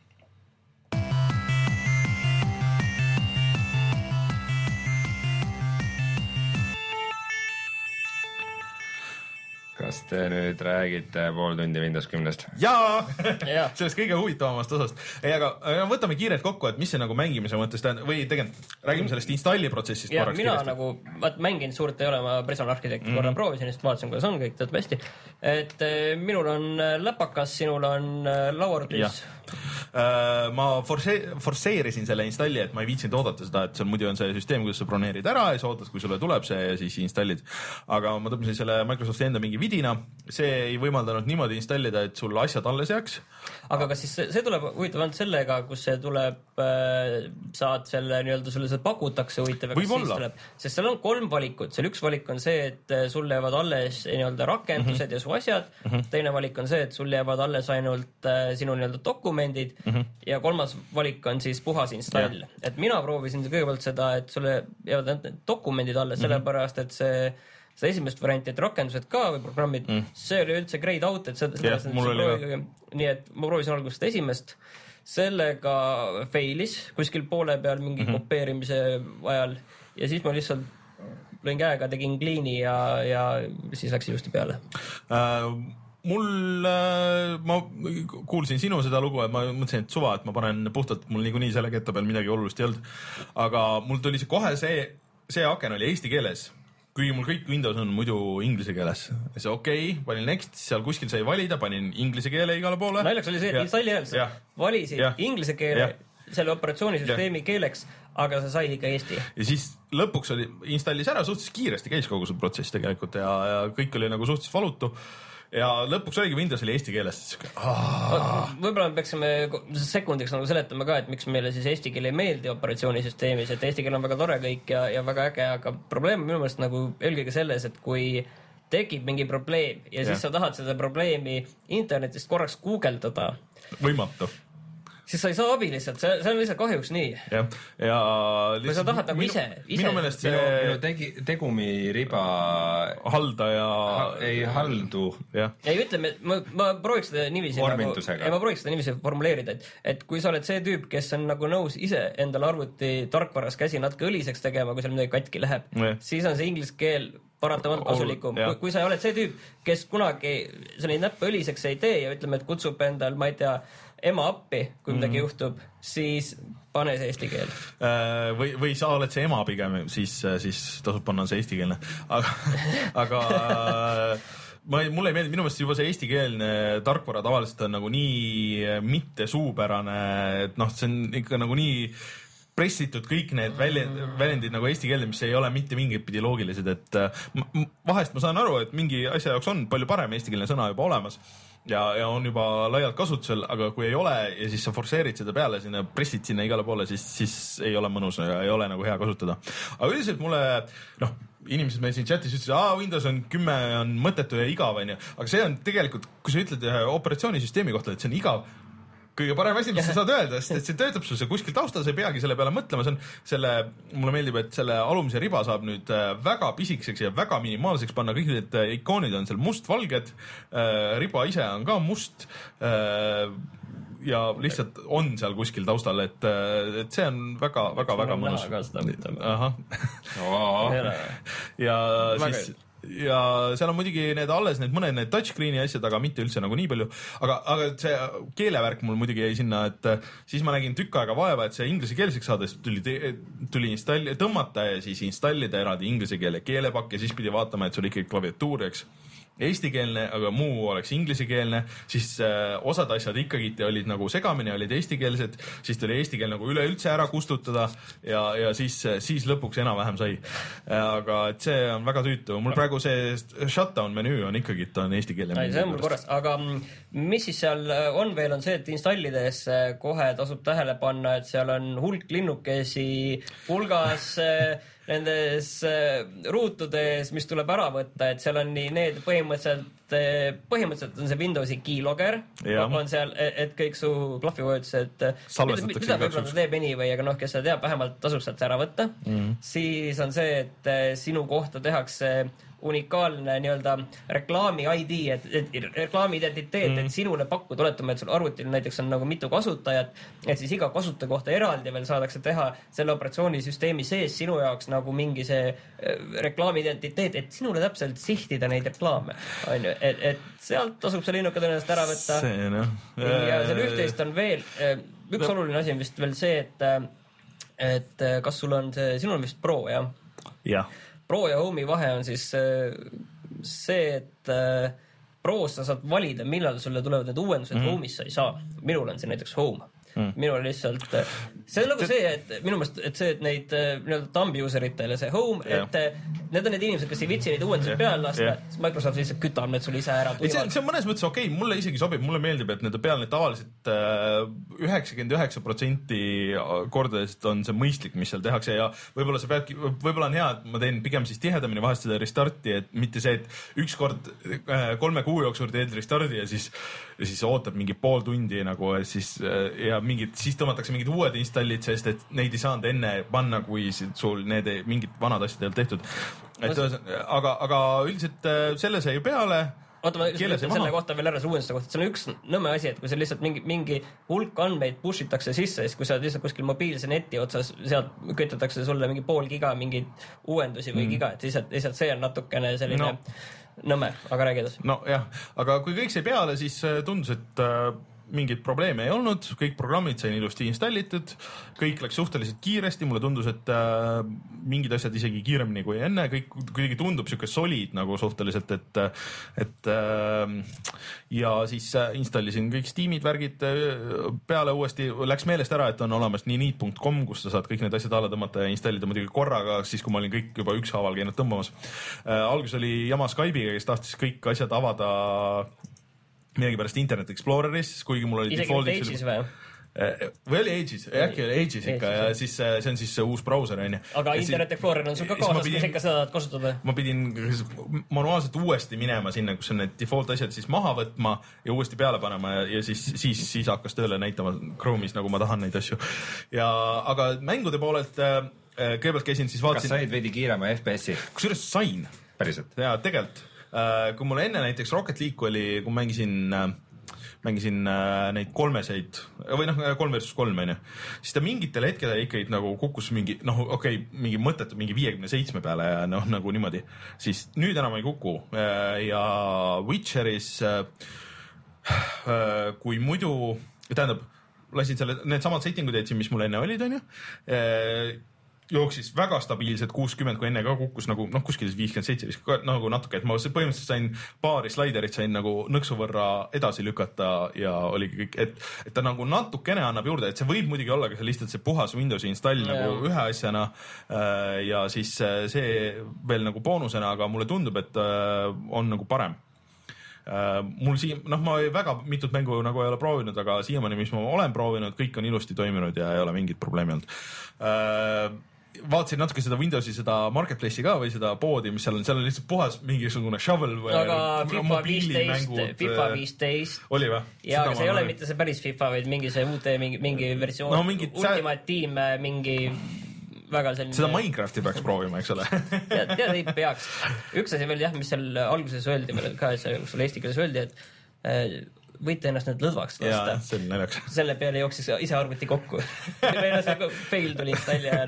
Kas te nüüd räägite pool tundi Windows kümnest? Jaa, sellest kõige huvitavamast osast. Ei, aga võtame kiirelt kokku, et mis see nagu mängimise mõttes tähendab, või tegelikult räägime sellest installi protsessist. Ja mina kiiresti. Nagu, vaat mängin suurt ei ole, ma Prison Architecti mm. korra proovisin, just vaatasin, kuidas on, kõik tõotab hästi. Et minul on läpakas, sinul on lauarütis. Ma forse- forseerisin selle installi, et ma ei viitsinud oodata seda, et seal muidu on see süsteem, kuidas sa broneerid ära ja sa ootad, kui sulle tuleb see ja siis installid. Aga ma tõmbasin selle Microsofti enda mingi vidina, see ei võimaldanud niimoodi installida, et sul asjad alles jääks. Aga kas siis see tuleb huvitavalt sellega, kus see tuleb, saad selle nii-öelda sulle see pakutakse huvitav, kas siis tuleb, sest seal on kolm valikut, seal üks valik on see, et sul jäävad alles nii-öelda rakendused mm-hmm. ja su asjad, mm-hmm. teine valik on see, et sul jäävad alles ainult sinu nii-öelda dokumendid mm-hmm. ja kolmas valik on siis puhas install. Ja. Et mina proovisin kõigepealt seda, et sulle jäävad dokumendid alles mm-hmm. sellepärast, et see seda esimest varianti, et rakendused ka või programmid, mm. see oli üldse grayed out, et seda, yeah, seda proovi, nii et ma proovisin algusest esimest, sellega failis kuskil poole peal mingi mm-hmm. kopeerimise ajal ja siis ma lihtsalt lõin käega, tegin clean'i ja, ja siis läks ilusti peale. Uh, mul, uh, ma kuulsin sinu seda lugu, et ma mõtlesin, et suva, et ma panen puhtalt, mul niikuinii selle ketta peal midagi olulist ei olnud, aga mul tuli see kohe see, see aken oli eesti keeles. Kui mul kõik Windows on muidu inglise keeles. See okei, okay, panin next, seal kuskil sai valida, panin inglise keele igale poole. Naljaks oli see, et installi ajal sa valisid ja. Inglise keele ja. Selle operatsioonisüsteemi ja. Keeleks, aga sa said ikka eesti. Ja siis lõpuks oli, installis ära, suhteliselt kiiresti käis kogu see protsess tegelikult ja, ja kõik oli nagu suhteliselt valutu. Ja lõpuks oligi Windows oli eesti keeles. Võib-olla me peaksime sekundiks nagu seletama ka, et miks meile siis eesti keel ei meeldi operatsioonisüsteemis, et eesti keel on väga tore kõik ja, ja väga äge, aga probleem on minu meelest nagu eelkõige selles, et kui tekib mingi probleem ja siis ja. Sa tahad seda probleemi internetist korraks guugeldada. Võimatu. Siis sa ei saa abi lihtsalt, see, see on lihtsalt kahjuks nii. Ja, ja lihtsalt, kui sa tahad nagu ise, ise. Minu meelest see minu, minu tegi, tegumi riba haldaja ha, ei haldu. Ja. Ei ütleme, ma, ma prooviks seda niiviisi nagu, ei, ma prooviks seda niiviisi formuleerida, et, et kui sa oled see tüüp, kes on nagu nõus ise endal arvuti tarkvaras käsi natuke õliseks tegema, kui seal midagi katki läheb, ja. Siis on see inglise keel paratamalt kasulikum. Kui, kui sa oled see tüüp, kes kunagi selle näppe õliseks ei tee ja ütleme, et kutsub endal, ma ei tea, ema appi, kui midagi mm. juhtub, siis pane see eesti keel. Või, või sa oled see ema pigem, siis, siis tasub panna see eestikeelne. Aga, aga ma, mulle ei meeldi, minu meelest juba see eestikeelne tarkvara tavaliselt on nagu nii mitte suupärane, et noh, see on ikka nagu nii pressitud kõik need väljendid nagu eesti keelde, mis ei ole mitte mingit pidi loogilised, et vahest ma saan aru, et mingi asja jaoks on palju parem eestikeelne sõna juba olemas ja, ja on juba laialt kasutusel, aga kui ei ole ja siis sa forsseerid seda peale sinna, pressid sinna igale poole, siis, siis ei ole mõnus ja ei ole nagu hea kasutada. Aga üldiselt mulle, noh, inimesed meil siin chatis ütlesid, aa, Windows on kümme on mõttetu ja igav, onju. Aga see on tegelikult, kui sa ütled operatsioonisüsteemi kohta, et see on igav, kõige parem asi, mis sa saad öelda, sest et see töötab sul see kuskil taustal, sa ei peagi selle peale mõtlema, see on selle, mulle meeldib, et selle alumise riba saab nüüd väga pisikeseks ja väga minimaalseks panna, kõik need ikoonid on seal must-valged, riba ise on ka must ja lihtsalt on seal kuskil taustal, et, et see on väga, väga, väga mõnus. Ahah. ja siis ja seal on muidugi need alles, need mõned need touchscreen'i asjad, aga mitte üldse nagu nii palju, aga, aga see keelevärk mul muidugi jäi sinna, et siis ma nägin tükk aega vaeva, et see inglise keelseks saades tuli, tuli installi, tõmmata ja siis installida eraldi inglise keele keelepakk ja siis pidi vaatama, et sul ikkagi klaviatuur, eks eestikeelne, aga muu oleks inglisekeelne, siis äh, osad asjad ikkagi olid nagu segamini, olid eestikeelsed, siis tuli eesti keel nagu üleüldse ära kustutada ja, ja siis, siis lõpuks enam-vähem sai. Aga et see on väga tüütu. Mul praegu see shutdown menüü on ikkagi, ta on eestikeelne. See on mul korras, aga mis siis seal on veel, on see, et installides kohe tasub tähele panna, et seal on hulk linnukesi pulgas nendes ruutudes, mis tuleb ära võtta, et seal on nii need põhimõtteliselt, põhimõtteliselt on see Windowsi keylogger, on seal, et kõik su klahvivajutused, mida võib-olla ta teeb anyway, aga noh, kes seda teab, vähemalt tasub sealt ära võtta. Mm. Siis on see, et sinu kohta tehakse unikaalne nii-öelda reklaami I D, et, et reklaami identiteet, mm. et sinule pakkuda, oletame, et sul arvutil näiteks on nagu mitu kasutajat, et siis iga kasutaja kohta eraldi veel saadakse teha selle operatsioonisüsteemi sees sinu jaoks nagu mingi see reklaami identiteet, et sinule täpselt sihtida neid reklaame, on ju, et, et sealt tasub see linnuka tõenäoliselt ära võtta. See, no. Ja seal üht-teist on veel, üks no. oluline asi on vist veel see, et, et kas sul on see, sinul on vist Pro, jah? Jah. Pro ja Home'i vahe on siis see, et Pro's sa saad valida, millal sulle tulevad need uuendused, mm. Home'is sa ei saa. Minul on see näiteks Home. Mm. Minul lihtsalt, see on nagu see, et minu meelest, et see, et neid nii-öelda thumb useritele see Home, yeah. et need on need inimesed, kes ei vitsi neid uuendusi yeah. peale lasta, yeah. siis Microsoft lihtsalt kütab need sul ise ära. See, see on mõnes mõttes okei, okay, mulle isegi sobib, mulle meeldib, et nende peal need tavaliselt üheksakümmend üheksa protsenti kordadest on see mõistlik, mis seal tehakse ja võib-olla see peabki, võib-olla on hea, et ma teen pigem siis tihedamini vahest seda restarti, et mitte see, et üks kord kolme kuu jooksul teed restardi ja siis, ja siis ootad mingi pool tundi nagu siis ja mingid, siis tõmmatakse mingid uued installid, sest et neid ei saanud enne panna, kui sul need mingid vanad asjad ei olnud tehtud. Et, aga, aga üldiselt selle sai ju peale. Oota, ma ütlen selle kohta veel ära, see uuenduste kohta. See on üks nõme asi, et kui see lihtsalt mingi, mingi hulk andmeid push itakse sisse, siis kui sa lihtsalt kuskil mobiilse neti otsas, sealt kütatakse sulle mingi pool giga mingeid uuendusi või mm. giga, et lihtsalt, lihtsalt see on natukene selline no. nõme, aga räägides. No jah, aga kui kõik sai peale, siis tundus, et mingit probleeme ei olnud, kõik programmid sain ilusti installitud, kõik läks suhteliselt kiiresti, mulle tundus, et äh, mingid asjad isegi kiiremini kui enne, kõik kuidagi tundub siuke solid nagu suhteliselt, et, et äh, ja siis installisin kõik Steamid, värgid peale uuesti, läks meelest ära, et on olemas nii niit punkt com, kus sa saad kõik need asjad alla tõmmata ja installida muidugi korraga, siis kui ma olin kõik juba ükshaaval käinud tõmbamas. Äh, algus oli jama Skype'iga, kes tahtis kõik asjad avada midagi pärast Internet Exploreris, kuigi mul oli isegi Ages või? Või oli Ages, äkki oli Ages ikka Ages, ja siis see on siis uus brauser, on ju. Aga ja Internet siis, Explorer on sul ka kaasas, kus ikka seda kasutada? Ma pidin manuaalselt uuesti minema sinna, kus on need default asjad siis maha võtma ja uuesti peale panema ja, ja siis, siis, siis hakkas tööle näitama Chrome'is, nagu ma tahan neid asju. Ja, aga mängude poolelt kõigepealt käisin siis vaatasin... Kas said veidi kiirema F P S-i? Kusjuures sain. Päriselt? Jaa, tegelikult. Kui mul enne näiteks Rocket League oli, kui mängisin, mängisin neid kolmeseid või noh, kolm versus kolm, on ju, siis ta mingitel hetkedel ikkagi nagu kukkus mingi, noh, okei, okay, mingi mõttetu mingi viiekümne seitsme peale ja noh, nagu niimoodi. Siis nüüd enam ei kuku ja Witcheris, kui muidu, tähendab, lasin selle, need samad settingud jätsin, mis mul enne olid, on ju, jooksis väga stabiilselt kuuskümmend, kui enne ka kukkus nagu noh, kuskil viiskümmend seitse, viiskümmend nagu natuke, et ma põhimõtteliselt sain paari slaiderit sain nagu nõksu võrra edasi lükata ja oligi kõik, et, et ta nagu natukene annab juurde, et see võib muidugi olla ka see lihtsalt see puhas Windowsi install ja. nagu ühe asjana ja siis see veel nagu boonusena, aga mulle tundub, et on nagu parem. Mul siia, noh ma väga mitut mängu nagu ei ole proovinud, aga siiamaani, mis ma olen proovinud, kõik on ilusti toiminud ja ei ole mingit probleemi olnud. Vaatasin natuke seda Windowsi, seda marketplace'i ka või seda poodi, mis seal on, seal on lihtsalt puhas mingisugune shovel või aga FIFA viisteist, FIFA viisteist oli või? Ja aga see ei ole mitte see päris FIFA, vaid mingi see uute, mingi, mingi versioon, no, Ultimate sä... Team, mingi väga selline... Seda Minecrafti peaks proovima, eks ole? tead, tead, ei peaks. Üks asi veel jah, mis seal alguses öeldi, veel ka seal eesti keeles öeldi, et võite ennast nüüd lõdvaks lasta. See on näljaks. Selle peale jooksis ise arvuti kokku. Meil on see fail tuli installi ajal.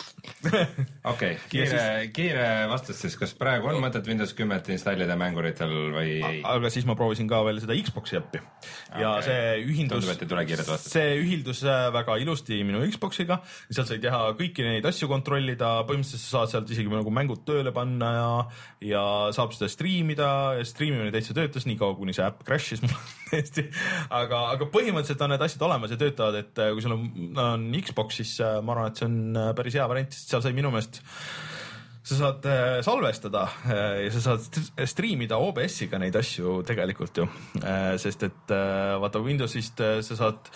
Okei, kiire, kiire vastus siis, kas praegu on mõtet Windows kümme installida mänguritel või ei? Aga siis ma proovisin ka veel seda Xboxi äppi. Ja okay. see ühindus, see ühildus väga ilusti minu Xboxiga. Sealt sai teha kõiki neid asju kontrollida, põhimõtteliselt sa saad sealt isegi nagu mängud tööle panna ja, ja saab seda streamida ja streamimine täitsa töötas nii kaua, kuni see äpp crashis mul tõesti. Aga, aga põhimõtteliselt on need asjad olemas ja töötavad, et kui sul on, on Xbox, siis ma arvan, et see on päris hea variant, sest seal sai minu meelest sa saad salvestada ja sa saad streamida O B S-iga neid asju tegelikult ju, sest et vaata Windowsist sa saad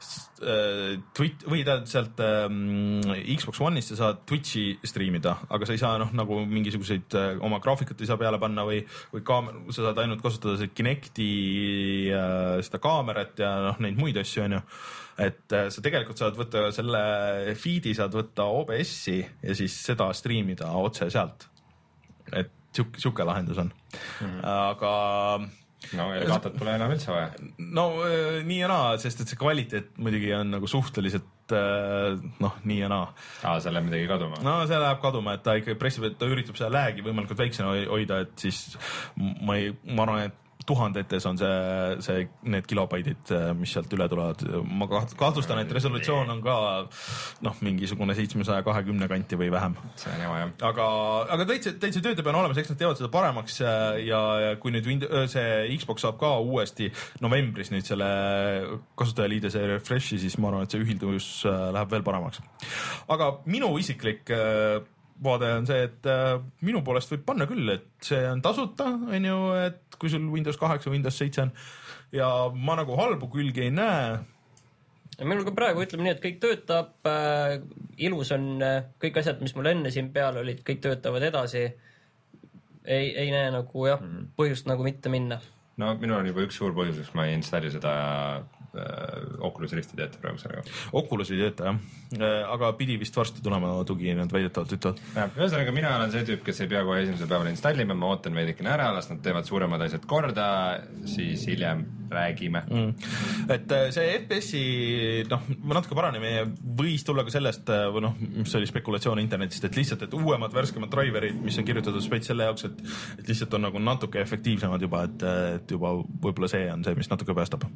Twitch või tähendab sealt um, Xbox One'ist sa saad Twitchi streamida, aga sa ei saa noh nagu mingisuguseid uh, oma graafikut ei saa peale panna või, või kaamer, sa saad ainult kasutada see Kinecti uh, seda kaamerat ja noh neid muid asju on ju, et uh, sa tegelikult saad võtta selle feed'i, saad võtta O B S-i ja siis seda streamida otse sealt, et siuke, siuke lahendus on mm-hmm. aga no elgatat pole enam üldse vaja. No nii ja naa, sest et see kvaliteet muidugi on nagu suhteliselt noh, nii ja naa. Aa, see läheb midagi kaduma? No see läheb kaduma, et ta ikka pressib, et ta üritab seda läägi võimalikult väiksena hoida, et siis ma ei, ma arvan, et tuhandetes on see, see, need kilobaidid, mis sealt üle tulevad. Ma kahtlustan, et resolutsioon on ka noh, mingisugune seitsmesaja kahekümne kanti või vähem. See on jama, jah. Aga, aga täitsa, täitsa töötab on olemas, eks nad teevad seda paremaks ja, ja kui nüüd Windows, see Xbox saab ka uuesti novembris nüüd selle kasutajaliide see refreshi, siis ma arvan, et see ühildus läheb veel paremaks. Aga minu isiklik vaade on see, et äh, minu poolest võib panna küll, et see on tasuta, on ju, et kui sul Windows kaheksa, Windows seitse on ja ma nagu halbu külgi ei näe. Minul ka praegu ütleme nii, et kõik töötab, äh, ilus on äh, kõik asjad, mis mul enne siin peal olid, kõik töötavad edasi. Ei, ei näe nagu jah, põhjust nagu mitte minna. No minul on juba üks suur põhjus, kus ma ei installi seda Oculus Rift ei tööta praegu sellega. Oculus ei tööta jah, aga pidi vist varsti tulema tugi, nad väidetavalt ütlevad. Ühesõnaga mina olen see tüüp, kes ei pea kohe esimesel päeval installima, ma ootan veidikene ära, las nad teevad suuremad asjad korda, siis hiljem räägime. Mm. Et see F P S-i, noh, natuke paraneme võis tulla ka sellest, või noh, mis oli spekulatsioon internetist, et lihtsalt, et uuemad, värskemad driverid, mis on kirjutatud spets selle jaoks, et, et lihtsalt on nagu natuke efektiivsemad juba, et, et juba võib-olla see on see, mis natuke päästab.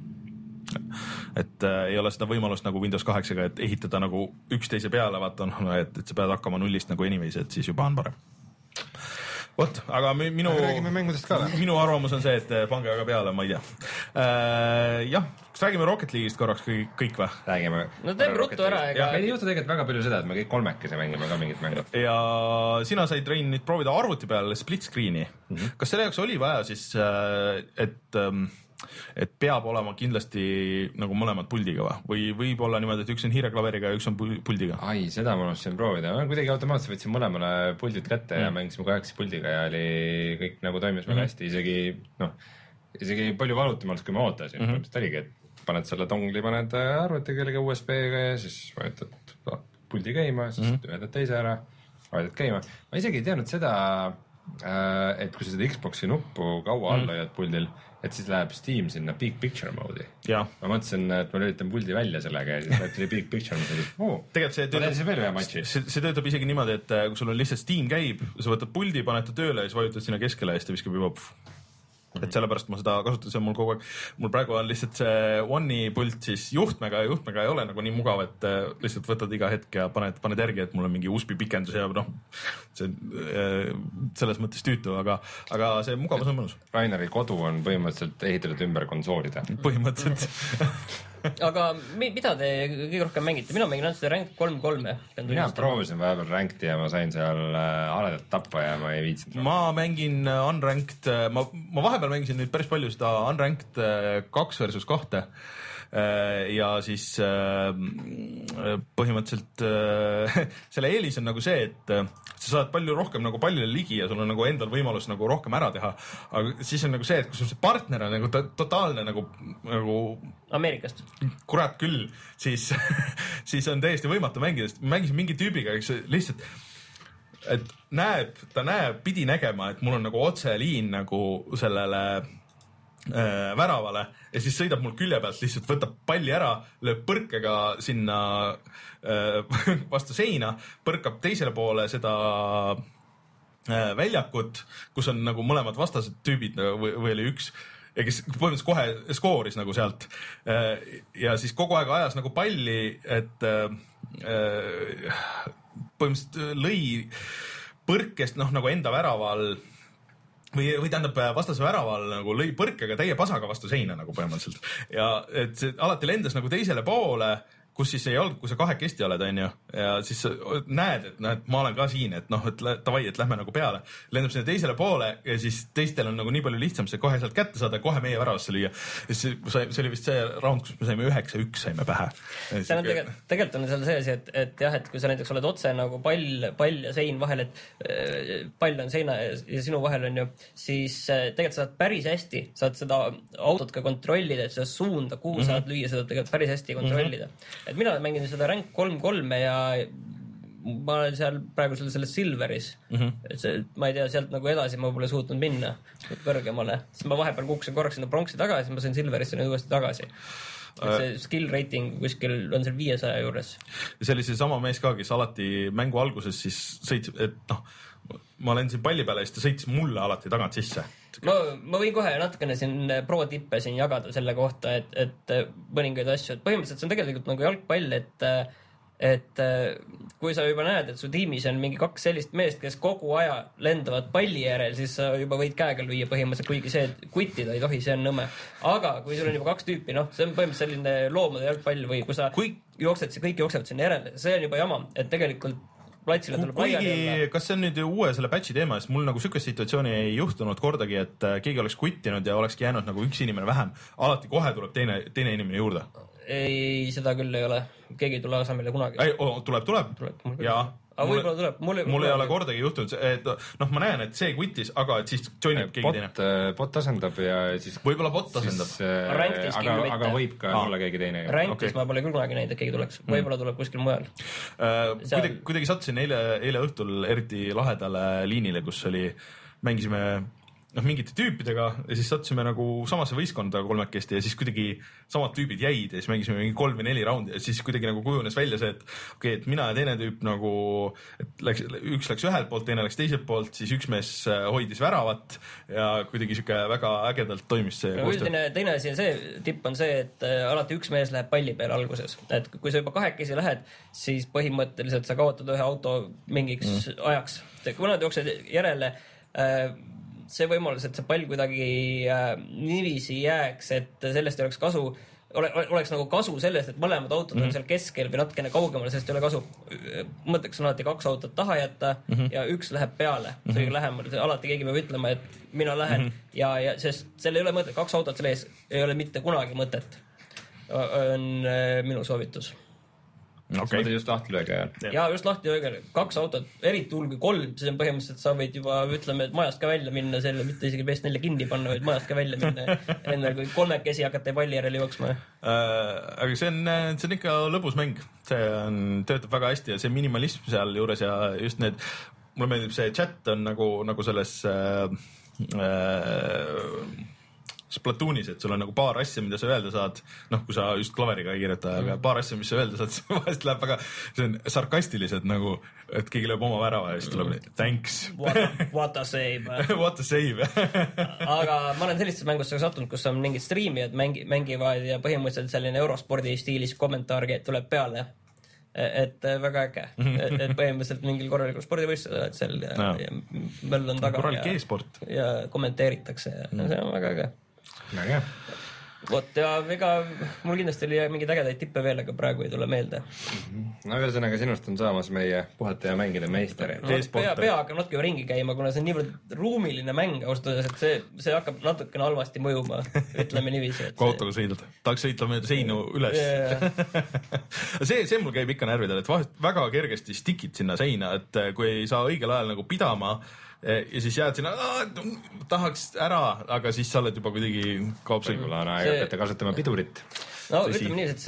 Et äh, ei ole seda võimalust nagu Windows kaheksaga, et ehitada nagu üksteise peale, vaata, et, et sa pead hakkama nullist nagu anyways, et siis juba on parem. Vot, aga minu, minu arvamus on see, et pange aga peale, ma ei tea. Äh, jah, kas räägime Rocket League'ist korraks kõik, kõik või? Räägime. No teeme ruttu ära. Ega... Meil ei juhtu tegelikult väga palju seda, et me kõik kolmekese mängime ka mingit mängu. Ja sina said, Rein, nüüd proovida arvuti peal split screen'i. Mm-hmm. Kas selle jaoks oli vaja siis, et... et peab olema kindlasti nagu mõlemad puldiga või? Või võib olla niimoodi, et üks on hiireklaveriga ja üks on puldiga? Ai, seda ma unustasin proovida. Ma kuidagi automaatselt võtsin mõlemale puldid kätte mm. ja mängisime kaheksa puldiga ja oli kõik nagu toimis väga mm. hästi. Isegi, noh, isegi palju valutamalt, kui ma ootasin. Mm -hmm. oligi, et paned selle tongli, paned arvuti kellega U S B-ga ja siis vajutad puldi käima, siis mm -hmm. ühendad teise ära, vajutad käima. Ma isegi ei teadnud seda, et kui sa seda Xboxi nuppu kaua alla hoiad mm. puldil, et siis läheb Steam sinna Big Picture mode'i. Ma mõtlesin, et ma lülitan puldi välja sellega ja siis läheb Big Picture mode'i. Oh, tegelikult see töötab, see, see töötab isegi niimoodi, et kui sul on lihtsalt Steam käib, sa võtad puldi, paned ta tööle ja siis vajutad sinna keskele ja siis ta viskab juba pff. et sellepärast ma seda kasutan, see on mul kogu aeg, mul praegu on lihtsalt see One'i pult siis juhtmega ja juhtmega ei ole nagu nii mugav, et lihtsalt võtad iga hetk ja paned, paned järgi, et mul on mingi U S B pikendus ja noh, see selles mõttes tüütu, aga, aga see mugavus on mõnus. Raineri kodu on põhimõtteliselt ehitatud ümber konsoolide. Põhimõtteliselt. Aga mida te kõige rohkem mängite? Mina mängin ainult seda Rank kolm kolme. Mina proovisin vahepeal Rankedi ja ma sain seal aledat tappa ja ma ei viitsinud. Ma mängin Unranked, ma, ma vahepeal mängisin nüüd päris palju seda Unranked kaks versus kahte ja siis põhimõtteliselt selle eelis on nagu see, et sa saad palju rohkem nagu pallile ligi ja sul on nagu endal võimalus nagu rohkem ära teha, aga siis on nagu see, et kui sul see partner on nagu totaalne nagu, nagu Ameerikast. Kurat küll, siis, siis on täiesti võimatu mängida, sest mängisin mingi tüübiga, eks lihtsalt et näeb, ta näeb, pidi nägema, et mul on nagu otseliin nagu sellele äh, väravale ja siis sõidab mul külje pealt, lihtsalt võtab palli ära, lööb põrkega sinna äh, vastu seina, põrkab teisele poole seda äh, väljakut, kus on nagu mõlemad vastased tüübid või, või oli üks ja kes põhimõtteliselt kohe skooris nagu sealt äh, ja siis kogu aeg ajas nagu palli, et äh, põhimõtteliselt lõi põrkest noh, nagu enda väraval või, või tähendab vastase väraval nagu lõi põrkega täie pasaga vastu seina nagu põhimõtteliselt ja et see alati lendas nagu teisele poole, kus siis ei olnud, kui sa kahekesti oled, on ju, ja siis näed, et, noh, et ma olen ka siin, et noh, et tavai, et lähme nagu peale. Lendab sinna teisele poole ja siis teistel on nagu nii palju lihtsam see kohe sealt kätte saada ja kohe meie väravasse lüüa. See, see oli vist see round, kus me saime üheksa üks saime pähe. See on tegelikult, tegelikult on seal see asi, et, et jah, et kui sa näiteks oled otse nagu pall, pall ja sein vahel, et äh, pall on seina ja, ja sinu vahel on ju, siis äh, tegelikult saad päris hästi, saad seda autot ka kontrollida, et seda suunda, kuhu mm-hmm. saad lüüa, seda tegelikult päris hästi kontrollida. Mm-hmm. Et mina mängin seda Rank kolm kolme ja ma olen seal praegu selles Silveris. Mm-hmm. Et see, ma ei tea, sealt nagu edasi ma pole suutnud minna kõrgemale. Siis ma vahepeal kukkusin korraks sinna pronksi tagasi, ma sain Silverisse nüüd uuesti tagasi. Et see skill rating kuskil on seal viiesaja juures. See oli see sama mees ka, kes alati mängu alguses siis sõits, et noh, ma lendasin palli peale ja siis ta sõitis mulle alati tagant sisse. Ma, ma võin kohe natukene siin pro tippe siin jagada selle kohta, et, et mõningaid asju, et põhimõtteliselt see on tegelikult nagu jalgpall, et, et kui sa juba näed, et su tiimis on mingi kaks sellist meest, kes kogu aja lendavad palli järel, siis sa juba võid käega lüüa põhimõtteliselt, kuigi see, et kuttida ei tohi, see on nõme. Aga kui sul on juba kaks tüüpi, noh, see on põhimõtteliselt selline loomade jalgpall või kui sa kui... jooksed, kõik jooksevad sinna järele, see on juba jama, et tegelikult platsile tuleb laiali olla. Kas see on nüüd uue selle patchi teema, sest mul nagu sükest situatsiooni ei juhtunud kordagi, et keegi oleks kuttinud ja olekski jäänud nagu üks inimene vähem. Alati kohe tuleb teine, teine inimene juurde. Ei, seda küll ei ole. Keegi ei tule asemele kunagi. Ei, oh, tuleb, tuleb. tuleb ja aga võib-olla tuleb. Mul, mul ei ole kordagi juhtunud, et noh, ma näen, et see kuttis, aga et siis joinib keegi bot, teine. Bot asendab ja siis... Võib-olla bot asendab. Äh, aga, aga võib ka ah. olla keegi teine. Rankis okay. Ma pole küll kunagi näinud, et keegi tuleks. Võib-olla tuleb kuskil mujal. Uh, kuidagi, kuidagi sattusin eile, eile õhtul eriti lahedale liinile, kus oli, mängisime noh, mingite tüüpidega ja siis sattusime nagu samasse võistkonda kolmekesti ja siis kuidagi samad tüübid jäid ja siis mängisime mingi kolm või neli raundi ja siis kuidagi nagu kujunes välja see, et okei, okay, et mina ja teine tüüp nagu, et läks, üks läks ühelt poolt, teine läks teiselt poolt, siis üks mees hoidis väravat ja kuidagi siuke väga ägedalt toimis see no, üldine, teine asi on see, tipp on see, et alati üks mees läheb palli peale alguses, et kui sa juba kahekesi lähed, siis põhimõtteliselt sa kaotad ühe auto mingiks mm. ajaks. Kui nad jooksevad järele äh, see võimalus, et see pall kuidagi äh, niiviisi jääks, et sellest ei oleks kasu, ole, oleks nagu kasu sellest, et mõlemad autod mm -hmm. on seal keskel või natukene kaugemal, sellest ei ole kasu. Mõtteks on alati kaks autot taha jätta mm -hmm. ja üks läheb peale, see mm -hmm. lähemal. Alati keegi peab ütlema, et mina lähen mm -hmm. ja, ja sest seal ei ole mõtet, kaks autot selle ees ei ole mitte kunagi mõtet. On äh, minu soovitus. Okay. Sa just lahti lööge ja. ja just lahti lööge, kaks autot, eriti hull kui kolm, siis on põhimõtteliselt sa võid juba ütleme, et majast ka välja minna, selle mitte isegi P S neli kinni panna, vaid majast ka välja minna enne kui kolmekesi hakata palli järele jooksma äh, aga see on, see on ikka lõbus mäng, see on, töötab väga hästi ja see minimalism seal juures ja just need, mulle meeldib see chat on nagu, nagu selles äh, äh, Splatoonis, et sul on nagu paar asja, mida sa öelda saad, noh, kui sa just klaveriga ei kirjuta, aga paar asja, mis sa öelda saad, vahest läheb väga, see on sarkastiliselt nagu, et keegi lööb oma värava ja siis tuleb thanks. What a, what a save. What a save. Aga ma olen sellistes mängus sattunud, kus on mingid striimijad mängi, mängivad ja põhimõtteliselt selline eurospordi stiilis kommentaar tuleb peale. Et väga äge, et, et põhimõtteliselt mingil korralikul spordivõistlusel oled seal ja, no. ja möll on taga korralik e-sport. Ja kommenteeritakse ja mm. see on väga äge. Väga. Vot ja ega mul kindlasti oli mingeid ägedaid tippe veel, aga praegu ei tule meelde. No ühesõnaga sinust on saamas meie puhata ja mängida meister. No, pea, pea hakkab natuke ringi käima, kuna see on niivõrd ruumiline mäng austuseks, et see, see hakkab natukene halvasti mõjuma, ütleme niiviisi. Kui autoga sõidad, tahaks sõita mööda seinu üles. Yeah. see, see mul käib ikka närvidel, et vahest väga kergesti stikid sinna seina, et kui ei saa õigel ajal nagu pidama ja siis jääd sinna, tahaks ära, aga siis sa oled juba kuidagi kaupsel. Võib-olla on aeg õpeta kasutama pidurit. No see ütleme nii, et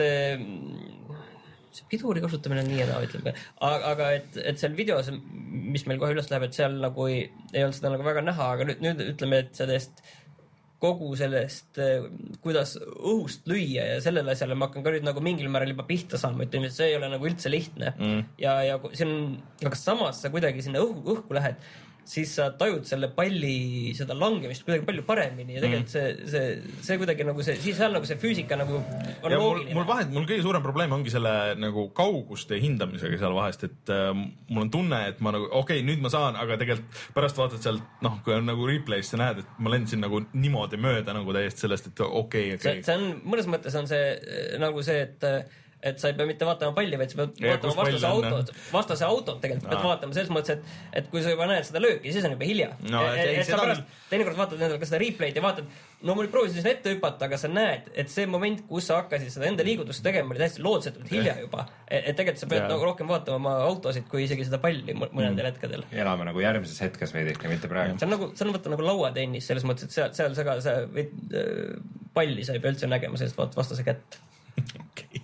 see, see piduri kasutamine on nii ja naa, ütleme. Aga, aga et, et seal videos, mis meil kohe üles läheb, et seal nagu ei, ei olnud seda nagu väga näha, aga nüüd, nüüd ütleme, et sellest kogu sellest, kuidas õhust lüüa ja sellele asjale ma hakkan ka nüüd nagu mingil määral juba pihta saama, ütleme, et see ei ole nagu üldse lihtne. Mm. Ja, ja see on, aga samas sa kuidagi sinna õhku, õhku lähed, siis sa tajud selle palli, seda langemist kuidagi palju paremini ja tegelikult see, see, see kuidagi nagu see, siis seal nagu see füüsika nagu on ja loogiline. Mul, mul vahet, mul kõige suurem probleem ongi selle nagu kauguste hindamisega seal vahest, et äh, mul on tunne, et ma nagu, okei, okay, nüüd ma saan, aga tegelikult pärast vaatad sealt, noh, kui on nagu replay'st sa näed, et ma lendasin nagu niimoodi mööda nagu täiesti sellest, et okei, okay, okei okay.. see on, mõnes mõttes on see nagu see, et et sa ei pea mitte vaatama palli, vaid sa pead ja, vaatama vastase autot, vastase autot tegelikult pead vaatama selles mõttes, et, et kui sa juba näed seda lööki, siis on juba hilja. No, et, et, et sa pärast teinekord vaatad endale ka seda replay'd ja vaatad, no mul proovisid sinna ette hüpata, aga sa näed, et see moment, kus sa hakkasid seda enda liigutust tegema, oli täiesti loodsetult hilja juba. Et, et tegelikult sa pead nagu rohkem vaatama oma autosid, kui isegi seda palli mõnedel mm. hetkedel. Elame nagu järgmises hetkes veidike, mitte praegu. See on nagu, see on võtta nagu lauatennis selles mõttes, et seal, seal sa ka sa võid, palli sa ei pea üldse nägema sellest vastase kätt. Okei.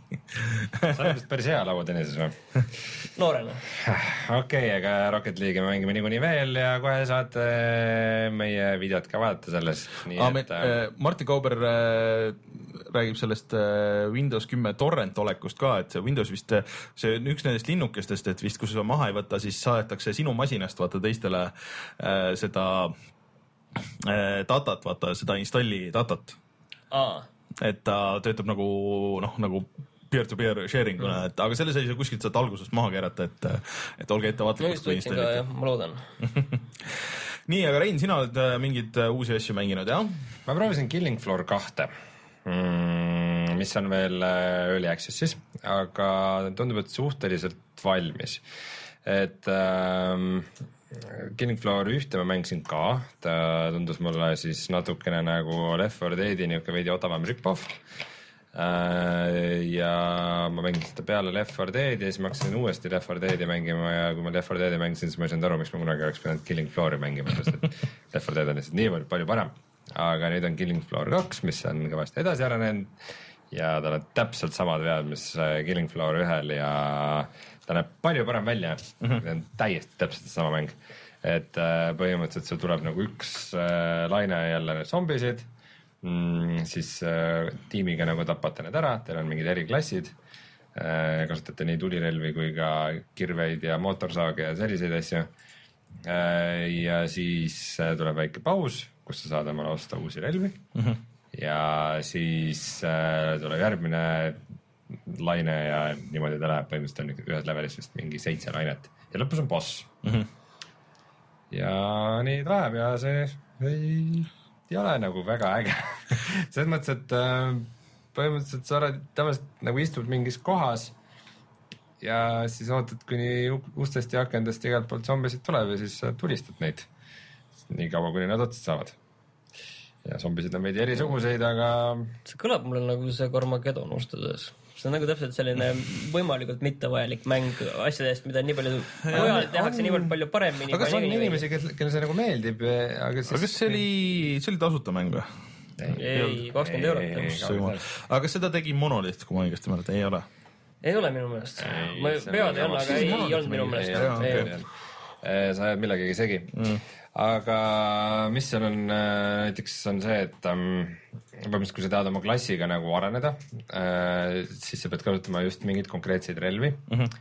Sa oled vist päris hea lauatennises või? Noorena. Okei, okay, aga Rocket League'i me mängime niikuinii veel ja kohe saate meie videot ka vaadata sellest. Nii ah, et, me, äh, Martin Kauber äh, räägib sellest äh, Windows kümme torrent olekust ka, et see Windows vist, see on üks nendest linnukestest, et vist kui sa maha ei võta, siis saadetakse sinu masinast vaata teistele äh, seda äh, datat, vaata seda installi datat. Aa. Et ta töötab nagu, noh, nagu peer-to-peer sharing una, et aga selles ei saa kuskilt saad algusest maha keerata, et, et olge ettevaatlikult. No just võtsin ka, jah, ma loodan. Nii, aga Rein, sina oled mingid uusi asju mänginud, jah? Ma proovisin Killing Floor kahte, mm, mis on veel Early Access'is, aga tundub, et suhteliselt valmis. Et ähm, Killing Floor ühte ma mängisin ka, ta tundus mulle siis natukene nagu Left four Dead'i niuke veidi odavam rip-off. Ja ma mängisin seda peale Left four Dead'i ja siis ma hakkasin uuesti Left four Dead'i mängima ja kui ma Left four Dead'i mängisin, siis ma ei saanud aru, miks ma kunagi oleks pidanud Killing Floor'i mängima, sest et Left four Dead on lihtsalt nii palju parem. Aga nüüd on Killing Floor kaks, mis on kõvasti edasi arenenud ja tal on täpselt samad vead, mis Killing Floor ühel ja ta näeb palju parem välja. Mm-hmm. Ta on täiesti täpselt sama mäng. Et põhimõtteliselt sul tuleb nagu üks laine jälle zombisid, Mm, siis äh, tiimiga nagu tapate need ära, teil on mingid eriklassid, äh, kasutate nii tulirelvi kui ka kirveid ja mootorsaage ja selliseid asju äh, ja siis äh, tuleb väike paus, kus sa saad omale osta uusi relvi mm-hmm. ja siis äh, tuleb järgmine laine ja niimoodi ta läheb, põhimõtteliselt on ühes levelis vist mingi seitse lainet ja lõpus on boss mm-hmm. ja nii ta läheb ja see ei ei ole nagu väga äge. Selles mõttes, et äh, põhimõtteliselt sa oled tavaliselt nagu istud mingis kohas ja siis ootad, kuni ustest ja akendest igalt poolt zombisid tuleb ja siis tulistad neid nii kaua, kuni nad otsad saavad. Ja zombisid on veidi erisuguseid, aga... See kõlab mulle nagu see Carmageddon ustades. See on nagu täpselt selline võimalikult mittevajalik mäng asjadest, mida nii palju mujal tehakse nii palju paremini. Aga kas on inimesi, kellel see nagu meeldib? Aga, siis... aga kas see oli, see oli tasuta mäng või? Ei, kakskümmend eurot. Aga kas seda tegi Monolith, kui ma õigesti mäletan? Ei ole? Ei ole minu meelest. Ma pead ei ole, aga ei olnud minu meelest. sa ajad millegagi segi mm.. aga mis seal on, näiteks on see, et põhimõtteliselt kui sa tahad oma klassiga nagu areneda, siis sa pead kasutama just mingeid konkreetseid relvi mm-hmm.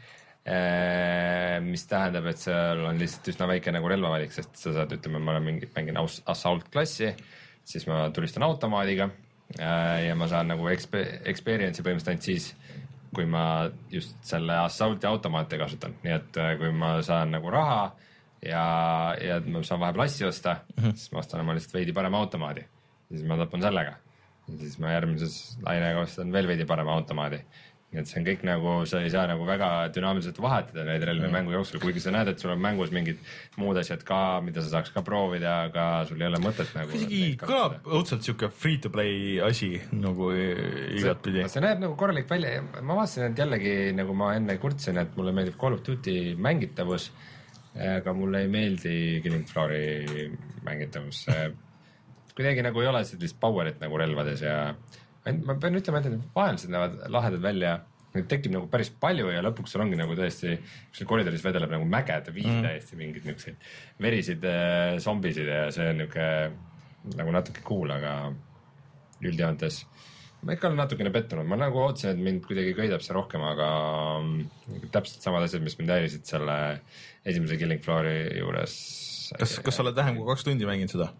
mis tähendab, et seal on lihtsalt üsna väike nagu relvavalik, sest sa saad, ütleme, ma olen mingi, mängin assault klassi, siis ma tulistan automaadiga ja ma saan nagu exp- experience'i põhimõtteliselt ainult siis, kui ma just selle assaulti automaate kasutan, nii et kui ma saan nagu raha ja, ja ma saan vahepeal asju osta mm-hmm., siis ma ostan oma lihtsalt veidi parema automaadi. Siis ma tapan sellega. Ja siis ma järgmises lainega ostan veel veidi parema automaadi. Nii et see on kõik nagu, sa ei saa nagu väga dünaamiliselt vahetada neid relvi mm-hmm. mängu jooksul, kuigi sa näed, et sul on mängus mingid muud asjad ka, mida sa saaks ka proovida, aga sul ei ole mõtet nagu. Isegi kõlab õudselt siuke free to play asi nagu igat pidi. See näeb nagu korralik välja. Ma vaatasin, et jällegi nagu ma enne kurtsin, et mulle meeldib Call of Duty mängitavus, aga mulle ei meeldi Killing Floori mängitavus. Kuidagi nagu ei ole sellist powerit nagu relvades ja ma pean ütlema, et need vahelised näevad lahedad välja, neid tekib nagu päris palju ja lõpuks sul ongi nagu tõesti, kus see koridoris vedeleb nagu mäged viis mm. täiesti mingid niisuguseid verisid äh, zombisid ja see on niisugune nagu natuke cool, aga üldjoontes ma ikka olen natukene pettunud, ma nagu ootasin, et mind kuidagi köidab see rohkem, aga täpselt samad asjad, mis mind häirisid selle esimese Killing Floori juures. Kas, kas sa oled vähem kui kaks tundi mänginud seda?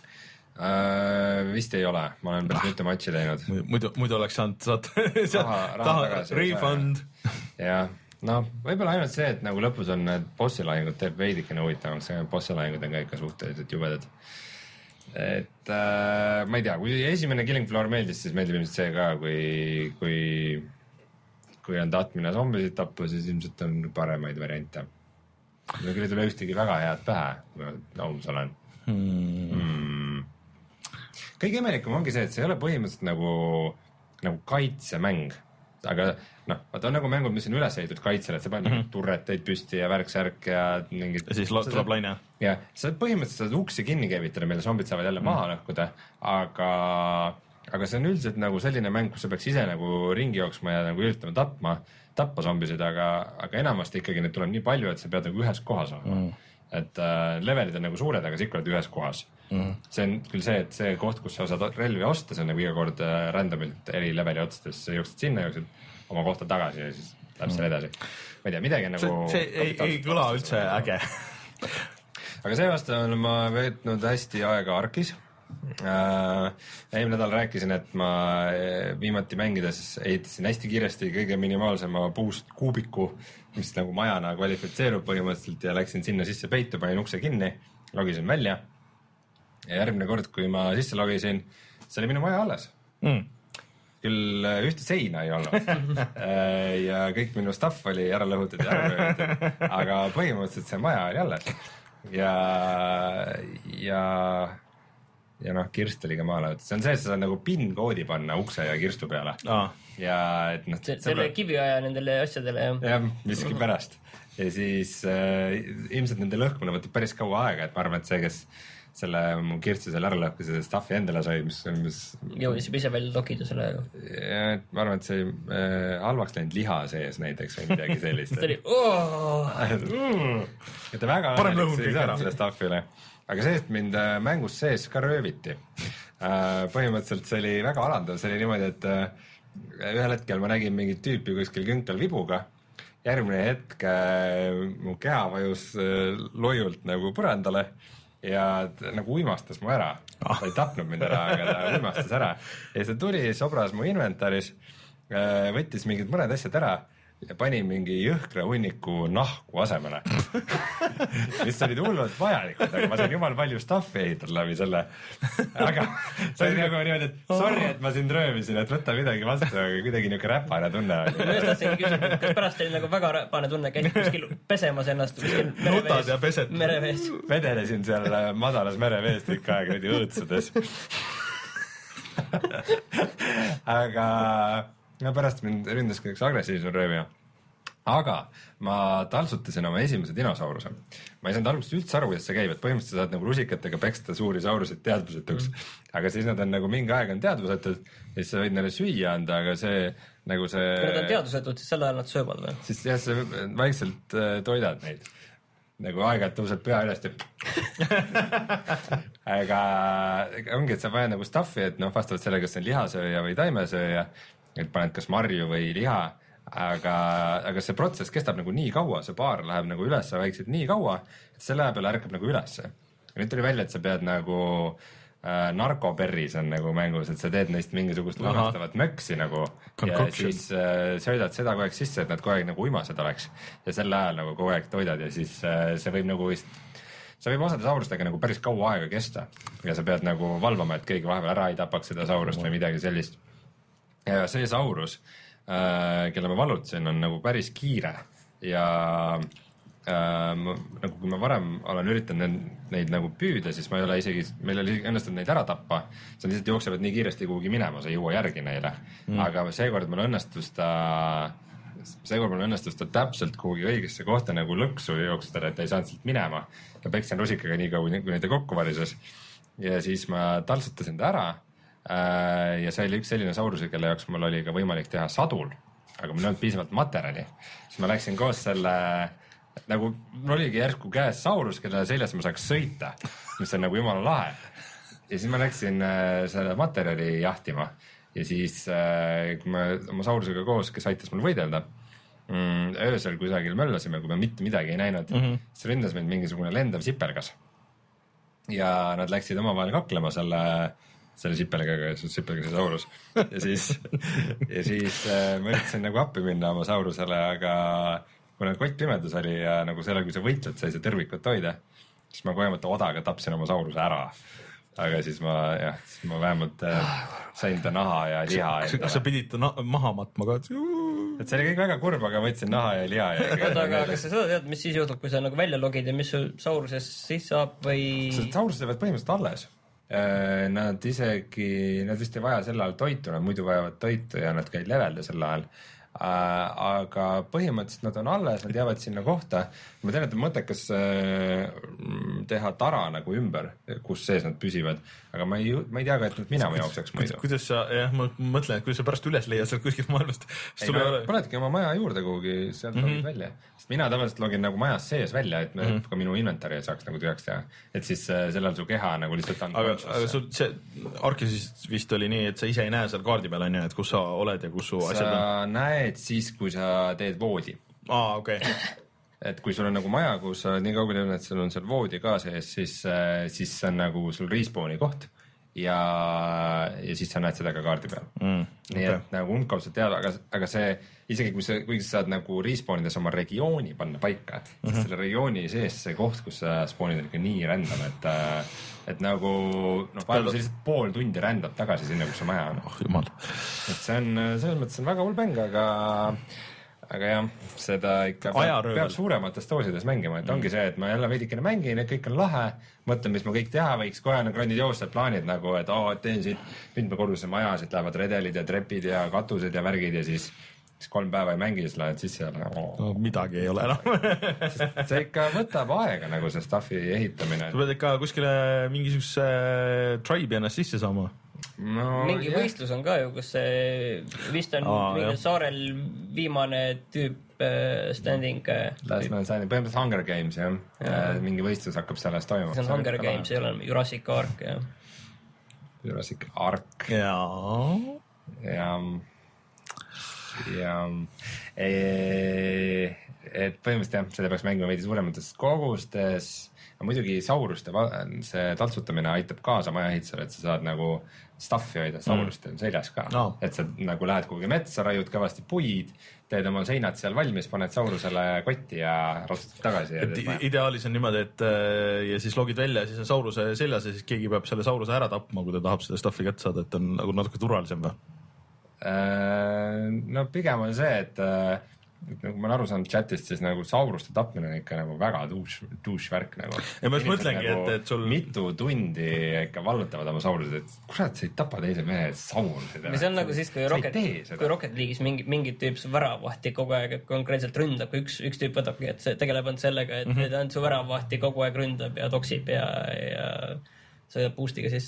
Uh, vist ei ole, ma olen päris mitu matši teinud. Muidu, muidu oleks saanud saad taha, taha refund. Jah, no võib-olla ainult see, et nagu lõpus on need bossilahingud teeb veidikene huvitavaks, bossilahingud on ka ikka suhteliselt jubedad. Et uh, ma ei tea, kui esimene Killing Floor meeldis, siis meeldib ilmselt see ka, kui, kui, kui on tahtmine zombisid tappa, siis ilmselt on paremaid variante. Ma küll ei tule ühtegi väga head pähe, kui ma aus olen. Hmm. Hmm. Kõige imelikum ongi see, et see ei ole põhimõtteliselt nagu, nagu kaitsemäng, aga noh, vaata on nagu mängud, mis on üles heitud kaitsele, et sa paned mm-hmm. turreteid püsti ja värk-särk ja mingid... Ja siis lo- tuleb laine. Ja sa põhimõtteliselt saad uksi kinni keevitada, mille zombid saavad jälle mm. maha lõhkuda, aga, aga see on üldiselt nagu selline mäng, kus sa peaks ise nagu ringi jooksma ja nagu üritama tapma, tappa zombisid, aga, aga enamasti ikkagi need tuleb nii palju, et sa pead nagu ühes kohas olema. Mm. Et äh, levelid on nagu suured, aga sa ikka oled ühes kohas. Mm. See on küll see, et see koht, kus sa saad relvi osta, see on nagu iga kord äh, randomilt eri leveli otsades, sa jooksed sinna, jooksed oma kohta tagasi ja siis läheb seal edasi. Ma ei tea, midagi nagu... See, see ei, ei kõla üldse äge. Aga see aasta olen ma veetnud hästi aega Arkis. Äh, eelmine nädal rääkisin, et ma viimati mängides ehitasin hästi kiiresti kõige minimaalsema puust kuubiku, mis nagu majana kvalifitseerub põhimõtteliselt ja läksin sinna sisse peitu, panin ukse kinni, logisin välja ja järgmine kord, kui ma sisse logisin, see oli minu maja alles. Mm. Küll ühte seina ei olnud ja kõik minu stuff oli ära lõhutud ja ära lõhutud, aga põhimõtteliselt see maja oli alles ja ja ja noh, kirst oli ka maale. See on see, et sa saad nagu PIN-koodi panna ukse ja kirstu peale. Ah. Ja et noh... See, selle kiviaja nendele asjadele, jah. Jah, miski pärast. Ja siis äh, ilmselt nende lõhkumine võtab päris kaua aega, et ma arvan, et see, kes selle mu kirstu selle ära lõhkus ja staffi endale sai, mis... mis... Jõudis juba ise veel lokida selle aega. Ja ma arvan, et see äh, halvaks läinud liha sees näiteks või midagi sellist. See oli... Oh! et ta väga... Parem lõhun kõik ära. Selle staffile. Aga see, et mind mängus sees ka rööviti. Põhimõtteliselt see oli väga alandav, see oli niimoodi, et ühel hetkel ma nägin mingit tüüpi kuskil künkal vibuga, järgmine hetk mu keha vajus loiult nagu põrandale ja nagu uimastas mu ära. Ta ei tapnud mind ära, aga ta uimastas ära. Ja siis ta tuli, sobras mu inventaris, võttis mingid mõned asjad ära ja pani mingi jõhkra hunniku nahku asemele. mis olid hullult vajalikud, aga ma sain jumal palju staffi ehitada läbi selle. Aga see oli nagu niimoodi, et sorry, et ma sind röövisin, et võtta midagi vastu, aga kuidagi niuke räpane tunne. Ma just tahtsingi küsida, kas pärast oli nagu väga räpane tunne, käid kuskil pesemas ennast nutad ja pesed merevees. Vedelesin seal madalas merevees tükk aega nüüd õõtsudes. aga ja pärast mind ründas üks agressiivsel röövija. Aga ma taltsutasin oma esimese dinosauruse. Ma ei saanud algusest üldse aru, kuidas see käib, et põhimõtteliselt saad nagu rusikatega peksta suuri sauruseid teadvusetuks. Mm. Aga siis nad on nagu mingi aeg on teadvusetud ja siis sa võid neile süüa anda, aga see nagu see... Kui nad on teadvusetud, siis sel ajal nad söövad või? Siis jah, see vaikselt äh, toidad neid. nagu aeg-ajalt tõuseb pea üles aga ongi, et sa paned nagu stuffi, et noh, vastavalt selle, kas see on lihasööja või taimesööja, et paned kas marju või liha, aga, aga see protsess kestab nagu nii kaua, see baar läheb nagu üles väikselt nii kaua, et selle aja peale ärkab nagu ülesse. Ja nüüd tuli välja, et sa pead nagu äh, narkoperris on nagu mängus, et sa teed neist mingisugust lunastavat möksi nagu Concoction. Ja siis äh, söödad seda kogu aeg sisse, et nad kogu aeg nagu uimased oleks ja sel ajal nagu kogu aeg toidad ja siis äh, see võib nagu vist see võib osade saurustega nagu päris kaua aega kesta ja sa pead nagu valvama, et keegi vahepeal ära ei tapaks seda saurust või midagi sellist. Ja see saurus, äh, kelle ma vallutasin, on nagu päris kiire ja äh, ma, nagu kui ma varem olen üritanud neid, neid nagu püüda, siis ma ei ole isegi, meil oli õnnestunud neid ära tappa, see on lihtsalt jooksevad nii kiiresti kuhugi minema, sa ei jõua järgi neile, mm. aga seekord mul õnnestus ta seekord mul õnnestus ta täpselt kuhugi õigesse kohta nagu lõksu jookseda, et ta ei saanud siit minema ja peksin rusikaga nii kaua, kui neid kokku varises ja siis ma taltsutasin ta ära äh, ja see oli üks selline saurus, kelle jaoks mul oli ka võimalik teha sadul, aga mul ei olnud piisavalt materjali, siis ma läksin koos selle nagu, mul oligi järsku käes saurus, kelle seljas ma saaks sõita, mis on nagu jumala lahe ja siis ma läksin äh, selle materjali jahtima ja siis, kui me oma saurusega koos, kes aitas mul võidelda, öösel kusagil möllasime, kui me mitte midagi ei näinud, mm -hmm. siis ründas meid mingisugune lendav sipelgas. Ja nad läksid omavahel kaklema selle, selle sipelgaga, sipelgase saurus. Ja siis, ja siis ma üritasin nagu appi minna oma saurusele, aga kuna kottpimedus oli ja nagu selle, kui sa võitled, sai see tõrvikut hoida, siis ma kogemata odaga tapsin oma sauruse ära. Aga siis ma, jah, siis ma vähemalt äh, sain ta naha ja liha. Kas sa pidid ta maha matma ka? Et see oli kõik väga kurb, aga võtsin naha ja liha. Ja Oota, aga kas sa seda tead, mis siis juhtub, kui sa nagu välja logid ja mis sul sauruses siis saab või? Saurused jäävad põhimõtteliselt alles. Nad isegi, nad vist ei vaja sel ajal toitu, nad muidu vajavad toitu ja nad käid levelda sel ajal. Äh, aga põhimõtteliselt nad on alles, nad jäävad sinna kohta. Ma tean, et on mõttekas äh, teha tara nagu ümber, kus sees nad püsivad, aga ma ei, ma ei tea ka, et nad minema jookseks muidu. Kuidas sa, jah, ma mõtlen, et kui sa pärast üles leiad seal kuskilt maailmast, ei, no, ole... panedki oma maja juurde kuhugi, sealt mm -hmm. logid välja. Sest mina tavaliselt login nagu majas sees välja, et mm -hmm. ka minu inventari saaks nagu tühjaks teha. Et siis sellel su keha nagu lihtsalt on. Aga, aga sul see Arkesis vist oli nii, et sa ise ei näe seal kaardi peal, on ju, et kus sa oled ja kus su sa asjad on? Sa näed siis, kui sa teed voodi. Aa, okei. Okay. Et kui sul on nagu maja, kus sa oled nii kaugele jõudnud, et sul on seal voodi ka sees, siis, siis see on nagu sul respawni koht ja, ja siis sa näed seda ka kaardi peal. Mm, nii okay. Et nagu umbkaudselt teada, aga, aga see isegi kui sa, kui sa saad nagu respawn'ides oma regiooni panna paika, mm -hmm. siis selle regiooni sees see koht, kus sa spawn'id on ikka nii rändam, et, et nagu noh, vahepeal see lihtsalt pool tundi rändab tagasi sinna, kus see maja on. Oh jumal. Et see on, selles mõttes on väga hull mäng, aga aga jah, seda ikka peab, peab suuremates doosides mängima, et mm. ongi see, et ma jälle veidikene mängin, et kõik on lahe, mõtlen, mis ma kõik teha võiks, kohe on grandioosed plaanid nagu, et oo, et teen siit mitmekorruse maja, siit lähevad redelid ja trepid ja katused ja värgid ja siis siis kolm päeva ei mängi, siis lähed sisse ja nagu... No, midagi ei ole enam. see ikka võtab aega nagu see stuffi ehitamine. sa pead ikka kuskile mingisuguse tribe'i ennast sisse saama. No, mingi jah. Võistlus on ka ju, kus see vist on Aa, mingi saarel viimane tüüp standing. Last Man Standing, põhimõtteliselt Hunger Games, jah. Ja. Mingi võistlus hakkab selles toimuma. See on Hunger see Games, ei ole Jurassic Ark, jah. Jurassic Ark. Jaa. Ja... ja e, et põhimõtteliselt jah, seda peaks mängima veidi suuremates kogustes. Muidugi sauruste see taltsutamine aitab kaasa maja ehitusele, et sa saad nagu stuffi hoida sauruste mm. seljas ka no. Et sa nagu lähed kuhugi metsa, raiud kõvasti puid, teed oma seinad seal valmis, paned saurusele kotti ja ratsutad tagasi ja ideaalis on niimoodi, et ja siis logid välja ja siis on sauruse seljas ja siis keegi peab selle sauruse ära tapma, kui ta tahab seda stuffi kätte saada, et on nagu natuke turvalisem või? No pigem on see, et nagu ma olen aru saanud chatist, siis nagu sauruste tapmine on ikka nagu väga tuus, tuus värk nagu. Ja ma just mõtlengi, nagu et, et sul... mitu tundi ikka vallutavad oma saurused, et kurat, sa ei tapa teise mehe saurused. See on nagu siis, kui Rocket, kui Rocket League'is mingi, mingi tüüp su väravahti kogu aeg konkreetselt ründab, kui üks, üks tüüp võtabki, et see tegeleb on sellega, et mm -hmm. ta on su väravahti kogu aeg ründab ja toksib ja, ja sõidab boost'iga sisse.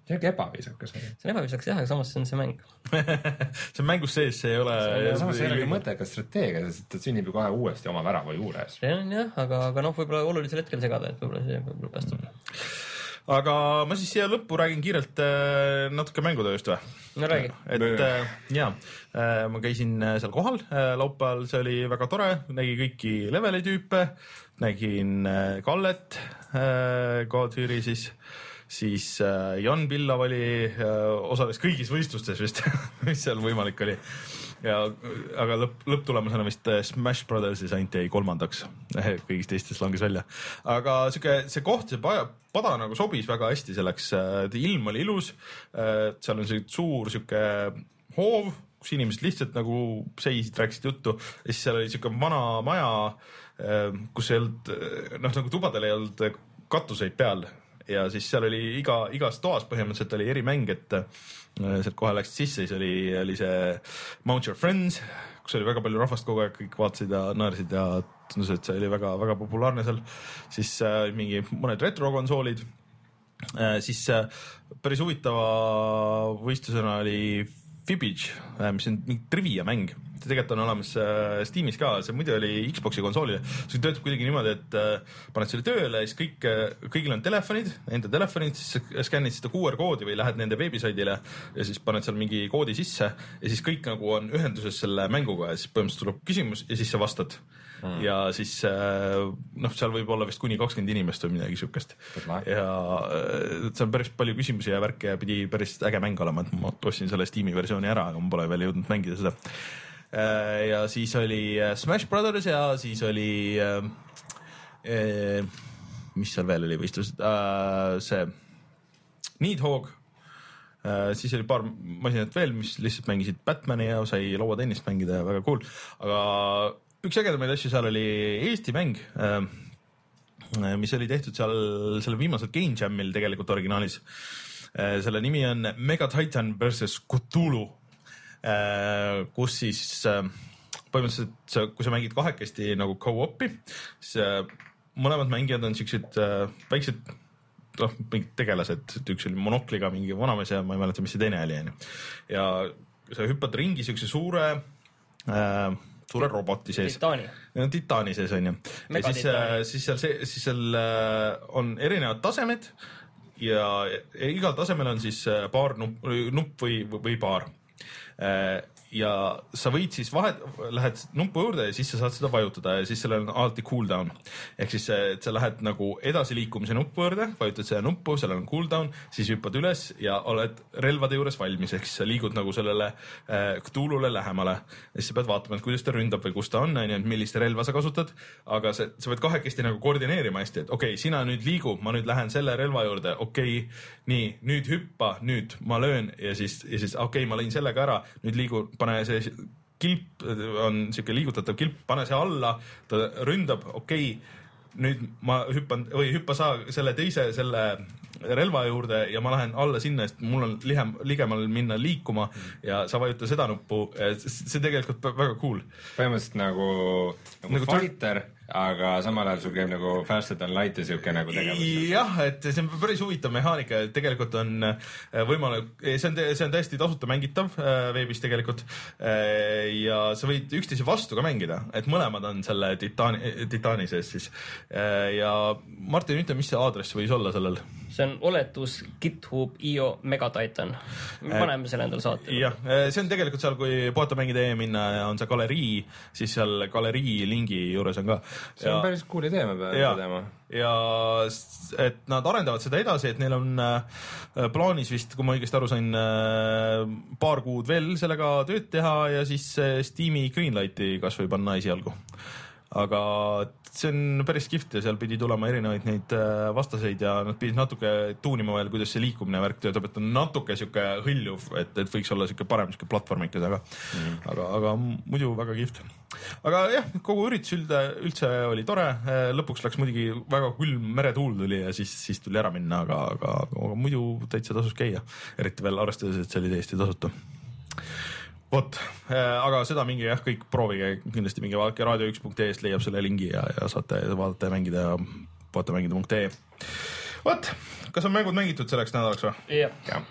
see on ebaviisakas. See on ebaviisakas jah, aga samas see on see mäng. see on mängus sees, see ei ole... Samas see ei ole mõttega strateegia, sest ta sünnib ju kohe uuesti oma värava juures. See on jah, aga, aga noh, võib-olla olulisel hetkel segada, et võib-olla see võib-olla päästab. Aga ma siis siia lõppu räägin kiirelt natuke mängutööst või? No räägi. Et jaa, ma käisin seal kohal laupäeval, see oli väga tore, nägi kõiki leveli tüüpe, nägin Kallet, Kaadhüüri siis, siis Jan Pillav oli, osales kõigis võistlustes vist, mis seal võimalik oli. Ja, aga lõpp, lõpptulemusena vist Smash Brothersis ainult jäi kolmandaks, kõigist teistes langes välja. Aga siuke, see koht, see pada nagu sobis väga hästi selleks, ilm oli ilus, seal on see suur siuke hoov, kus inimesed lihtsalt nagu seisid, rääkisid juttu ja siis seal oli siuke vana maja, kus ei olnud, noh nagu tubadel ei olnud katuseid peal ja siis seal oli iga, igas toas põhimõtteliselt oli eri mäng, et sealt kohe läksid sisse, siis oli, oli see Mount Your Friends, kus oli väga palju rahvast kogu aeg, kõik vaatasid ja naersid ja tundus, et see oli väga, väga populaarne seal. Siis äh, mingi mõned retrokonsoolid. Äh, siis äh, päris huvitava võistlusena oli Fibbage, mis on mingi trivia mäng. See tegelikult on olemas Steamis ka, see muidu oli Xboxi konsoolile. See töötab kuidagi niimoodi, et paned selle tööle ja siis kõik, kõigil on telefonid, enda telefonid, siis skännid seda Q R koodi või lähed nende veebisaidile ja siis paned seal mingi koodi sisse ja siis kõik nagu on ühenduses selle mänguga ja siis põhimõtteliselt tuleb küsimus ja siis sa vastad. Hmm. Ja siis noh, seal võib olla vist kuni kakskümmend inimest või midagi siukest. Ja see on päris palju küsimusi ja värke ja pidi päris äge mäng olema, et ma ostsin selle Steam'i versiooni ära, aga ma pole veel jõudnud mängida seda. Ja siis oli Smash Brothers ja siis oli mis seal veel oli võistlus, see Needhog, siis oli paar masinat veel, mis lihtsalt mängisid Batmani ja sai lauatennist mängida ja väga cool, aga üks ägedamaid asju seal oli Eesti mäng, mis oli tehtud seal selle viimasel Game Jamil tegelikult originaalis. Selle nimi on Mega Titan versus Cthulhu, kus siis põhimõtteliselt, kui sa mängid kahekesti nagu co-op'i, siis mõlemad mängijad on siuksed väiksed noh, mingid tegelased, üks oli monokliga mingi vanamees ja ma ei mäleta, mis see teine oli. Ja sa hüppad ringi siukse suure äh, suure roboti sees. Titaani. Titaani sees on ju. Ja siis, siis seal, siis seal on erinevad tasemed ja igal tasemel on siis paar nupp, nupp või, või paar. Ja sa võid siis vahet, lähed nuppu juurde ja siis sa saad seda vajutada ja siis sellel on alati cooldown. Ehk siis, et sa lähed nagu edasi liikumise nuppu juurde, vajutad selle nuppu, sellel on cooldown, siis hüppad üles ja oled relvade juures valmis, ehk siis sa liigud nagu sellele äh, Cthulhule lähemale. Ja siis sa pead vaatama, et kuidas ta ründab või kus ta on, et millist relva sa kasutad, aga sa, sa pead kahekesti nagu koordineerima hästi, et okei, okay, sina nüüd liigub, ma nüüd lähen selle relva juurde, okei, okay, nii, nüüd hüppa, nüüd ma löön ja siis, ja siis okei okay,, ma lõin sellega ära, nüüd liigu, pane see kilp, on siuke liigutatav kilp, pane see alla, ta ründab, okei, okay, nüüd ma hüppan või hüppa sa selle teise selle relva juurde ja ma lähen alla sinna, sest mul on lihem, ligemal minna liikuma ja sa vajuta seda nuppu, see tegelikult väga cool. Põhimõtteliselt nagu, nagu, nagu fighter, aga samal ajal sul käib nagu faster than light ja siuke nagu tegevus. Jah, et see on päris huvitav mehaanika, et tegelikult on võimalik, see on, see on täiesti tasuta mängitav veebis tegelikult ja sa võid üksteise vastu ka mängida, et mõlemad on selle titaani, titaani sees siis. Ja Martin, ütle, mis see aadress võis olla sellel? See on oletus GitHub I O Mega Titan. Me paneme selle endale saate. Jah, see on tegelikult seal, kui puhata mängida e minna ja on see galerii, siis seal galerii lingi juures on ka. See on ja, päris cool idee, me peame tegema. Ja et nad arendavad seda edasi, et neil on plaanis vist, kui ma õigesti aru sain, paar kuud veel sellega tööd teha ja siis Steam'i Greenlighti kas või panna esialgu. Aga see on päris kihvt ja seal pidi tulema erinevaid neid vastaseid ja nad pidid natuke tuunima veel, kuidas see liikumine värk töötab, et on natuke siuke hõljuv, et, et võiks olla siuke parem siuke platvormikas, aga, mm. aga, aga muidu väga kihvt. Aga jah, kogu üritus ülde, üldse oli tore, lõpuks läks muidugi väga külm meretuul tuli ja siis, siis tuli ära minna, aga, aga, aga muidu täitsa tasus käia, eriti veel arvestades, et see oli täiesti tasuta. Vot, aga seda mingi jah, kõik proovige, kindlasti mingi vaadake raadio üks punkt ee-st leiab selle lingi ja, ja saate vaadata ja mängida ja vaata mängida punkt ee. What? Kas on mängud mängitud selleks nädalaks või? Jah. jah.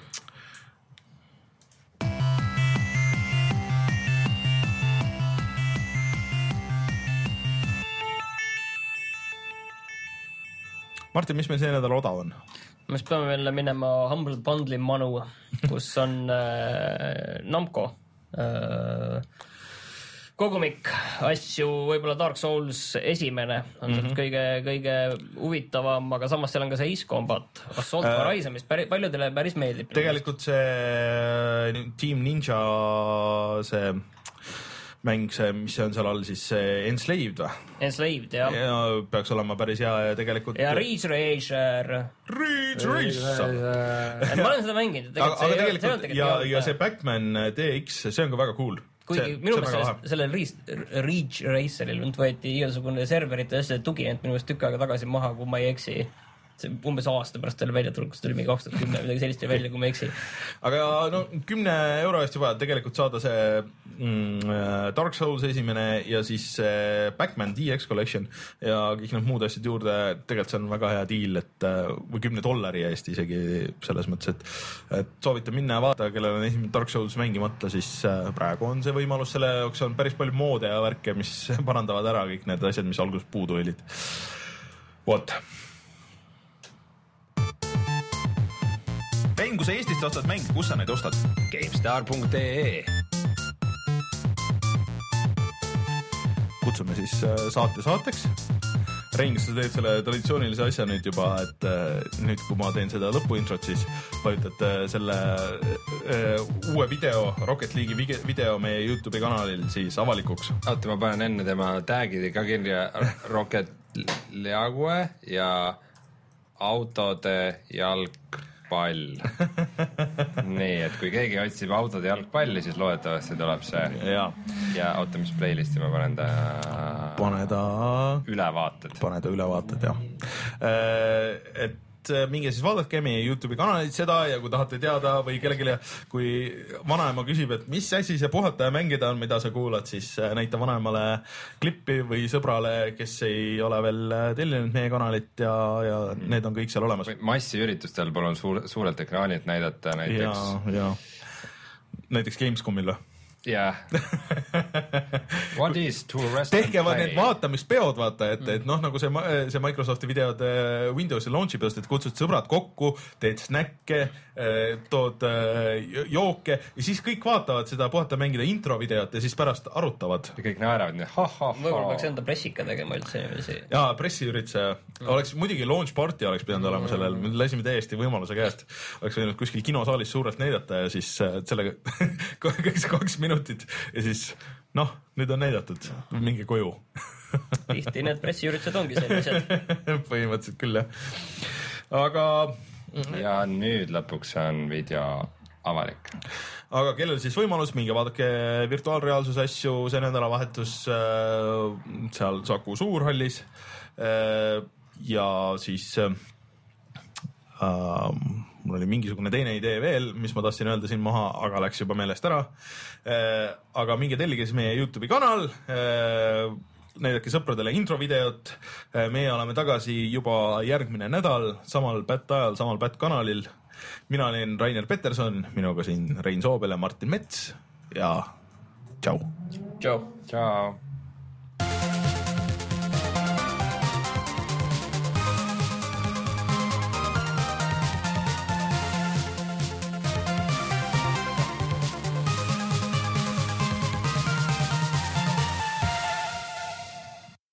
Martin, mis meil see nädal odav on? Me siis peame veel minema Humble Bundle'i manu, kus on äh, Namco äh, kogumik asju, võib-olla Dark Souls esimene on mm -hmm. kõige, kõige huvitavam, aga samas seal on ka see Ace Combat, Assault äh, Horizon, mis päri, paljudele päris meeldib. Tegelikult see Team Ninja see mäng, see, mis on seal all siis Enslaved või? Enslaved, jah. Ja peaks olema päris hea ja tegelikult... Ja Ridge Racer. Ridge Racer! Ma olen seda mänginud. Aga, aga tegelikult, ja, ja see Backman D X, see on ka väga cool. Kuigi see, minu meelest sellel Ridge Raceril nüüd võeti igasugune serverite asjade tugient minu meelest tükk aega tagasi maha, kui ma ei eksi. Umbes aasta pärast talle välja tulnud, kus tuli mingi kaks tuhat kümme midagi sellist välja, kui ma eksi. Aga no kümne euro eest juba tegelikult saada see mm, Dark Souls esimene ja siis see Backman D X Collection ja kõik need muud asjad juurde, tegelikult see on väga hea deal, et või kümne dollari eest isegi selles mõttes, et, et soovitan minna ja vaata, kellel on esimene Dark Souls mängimata, siis praegu on see võimalus, selle jaoks on päris palju moode ja värke, mis parandavad ära kõik need asjad, mis alguses puudu olid. Vot. Vein, kui sa Eestist ostad mänge, kus sa neid ostad? GameStar punkt ee Kutsume siis saate saateks. Rein, kas sa teed selle traditsioonilise asja nüüd juba, et nüüd kui ma teen seda lõpuintrot, siis vajutad selle uh, uue video, Rocket League'i video meie YouTube'i kanalil siis avalikuks. Oota, ma panen enne tema tag'id ka kirja Rocket League ja autode jalgpall. Nii, et kui keegi otsib autode jalgpalli, siis loodetavasti tuleb see. Ja, ja oota, mis playlisti ma panen ta... Pane ta... Ülevaated. Pane ta ülevaated, jah. Et minge siis vaadake meie YouTube'i kanalit seda ja kui tahate teada või kellelegi, kui vanaema küsib, et mis asi see puhata ja mängida on, mida sa kuulad, siis näita vanaemale klippi või sõbrale, kes ei ole veel tellinud meie kanalit ja, ja need on kõik seal olemas. Massiüritustel palun suur, suurelt ekraanilt näidata näiteks. Ja, ja. Näiteks Gamescomil või? jah yeah. What is to rest tehke need vaatamispeod, vaata, et, et noh, nagu see, see Microsofti videod Windowsi launch'i peast, et kutsud sõbrad kokku, teed snäkke, tood jooke ja siis kõik vaatavad seda puhata mängida introvideot ja siis pärast arutavad. Ja kõik naeravad nii, ha, ha, ha. Võibolla peaks enda pressika tegema üldse. Jaa, pressiürituse. Oleks muidugi launch party oleks pidanud olema sellel, me lasime täiesti võimaluse käest. Oleks võinud kuskil kinosaalis suurelt näidata ja siis sellega kaks, kaks minutit ja siis noh, nüüd on näidatud, mingi koju. Tihti need pressiüritused ongi sellised. Põhimõtteliselt küll, jah. Aga... ja nüüd lõpuks on video avalik. Aga kellel siis võimalus, minge vaadake virtuaalreaalsuse asju, see nädalavahetus seal Saku Suurhallis ja siis äh, mul oli mingisugune teine idee veel, mis ma tahtsin öelda siin maha, aga läks juba meelest ära. Aga minge tellige siis meie YouTube'i kanal, näidake sõpradele introvideot. Meie oleme tagasi juba järgmine nädal, samal pätt ajal, samal pätt kanalil. Mina olen Rainer Peterson, minuga siin Rein Soobel ja Martin Mets ja tšau. Tšau. Tšau.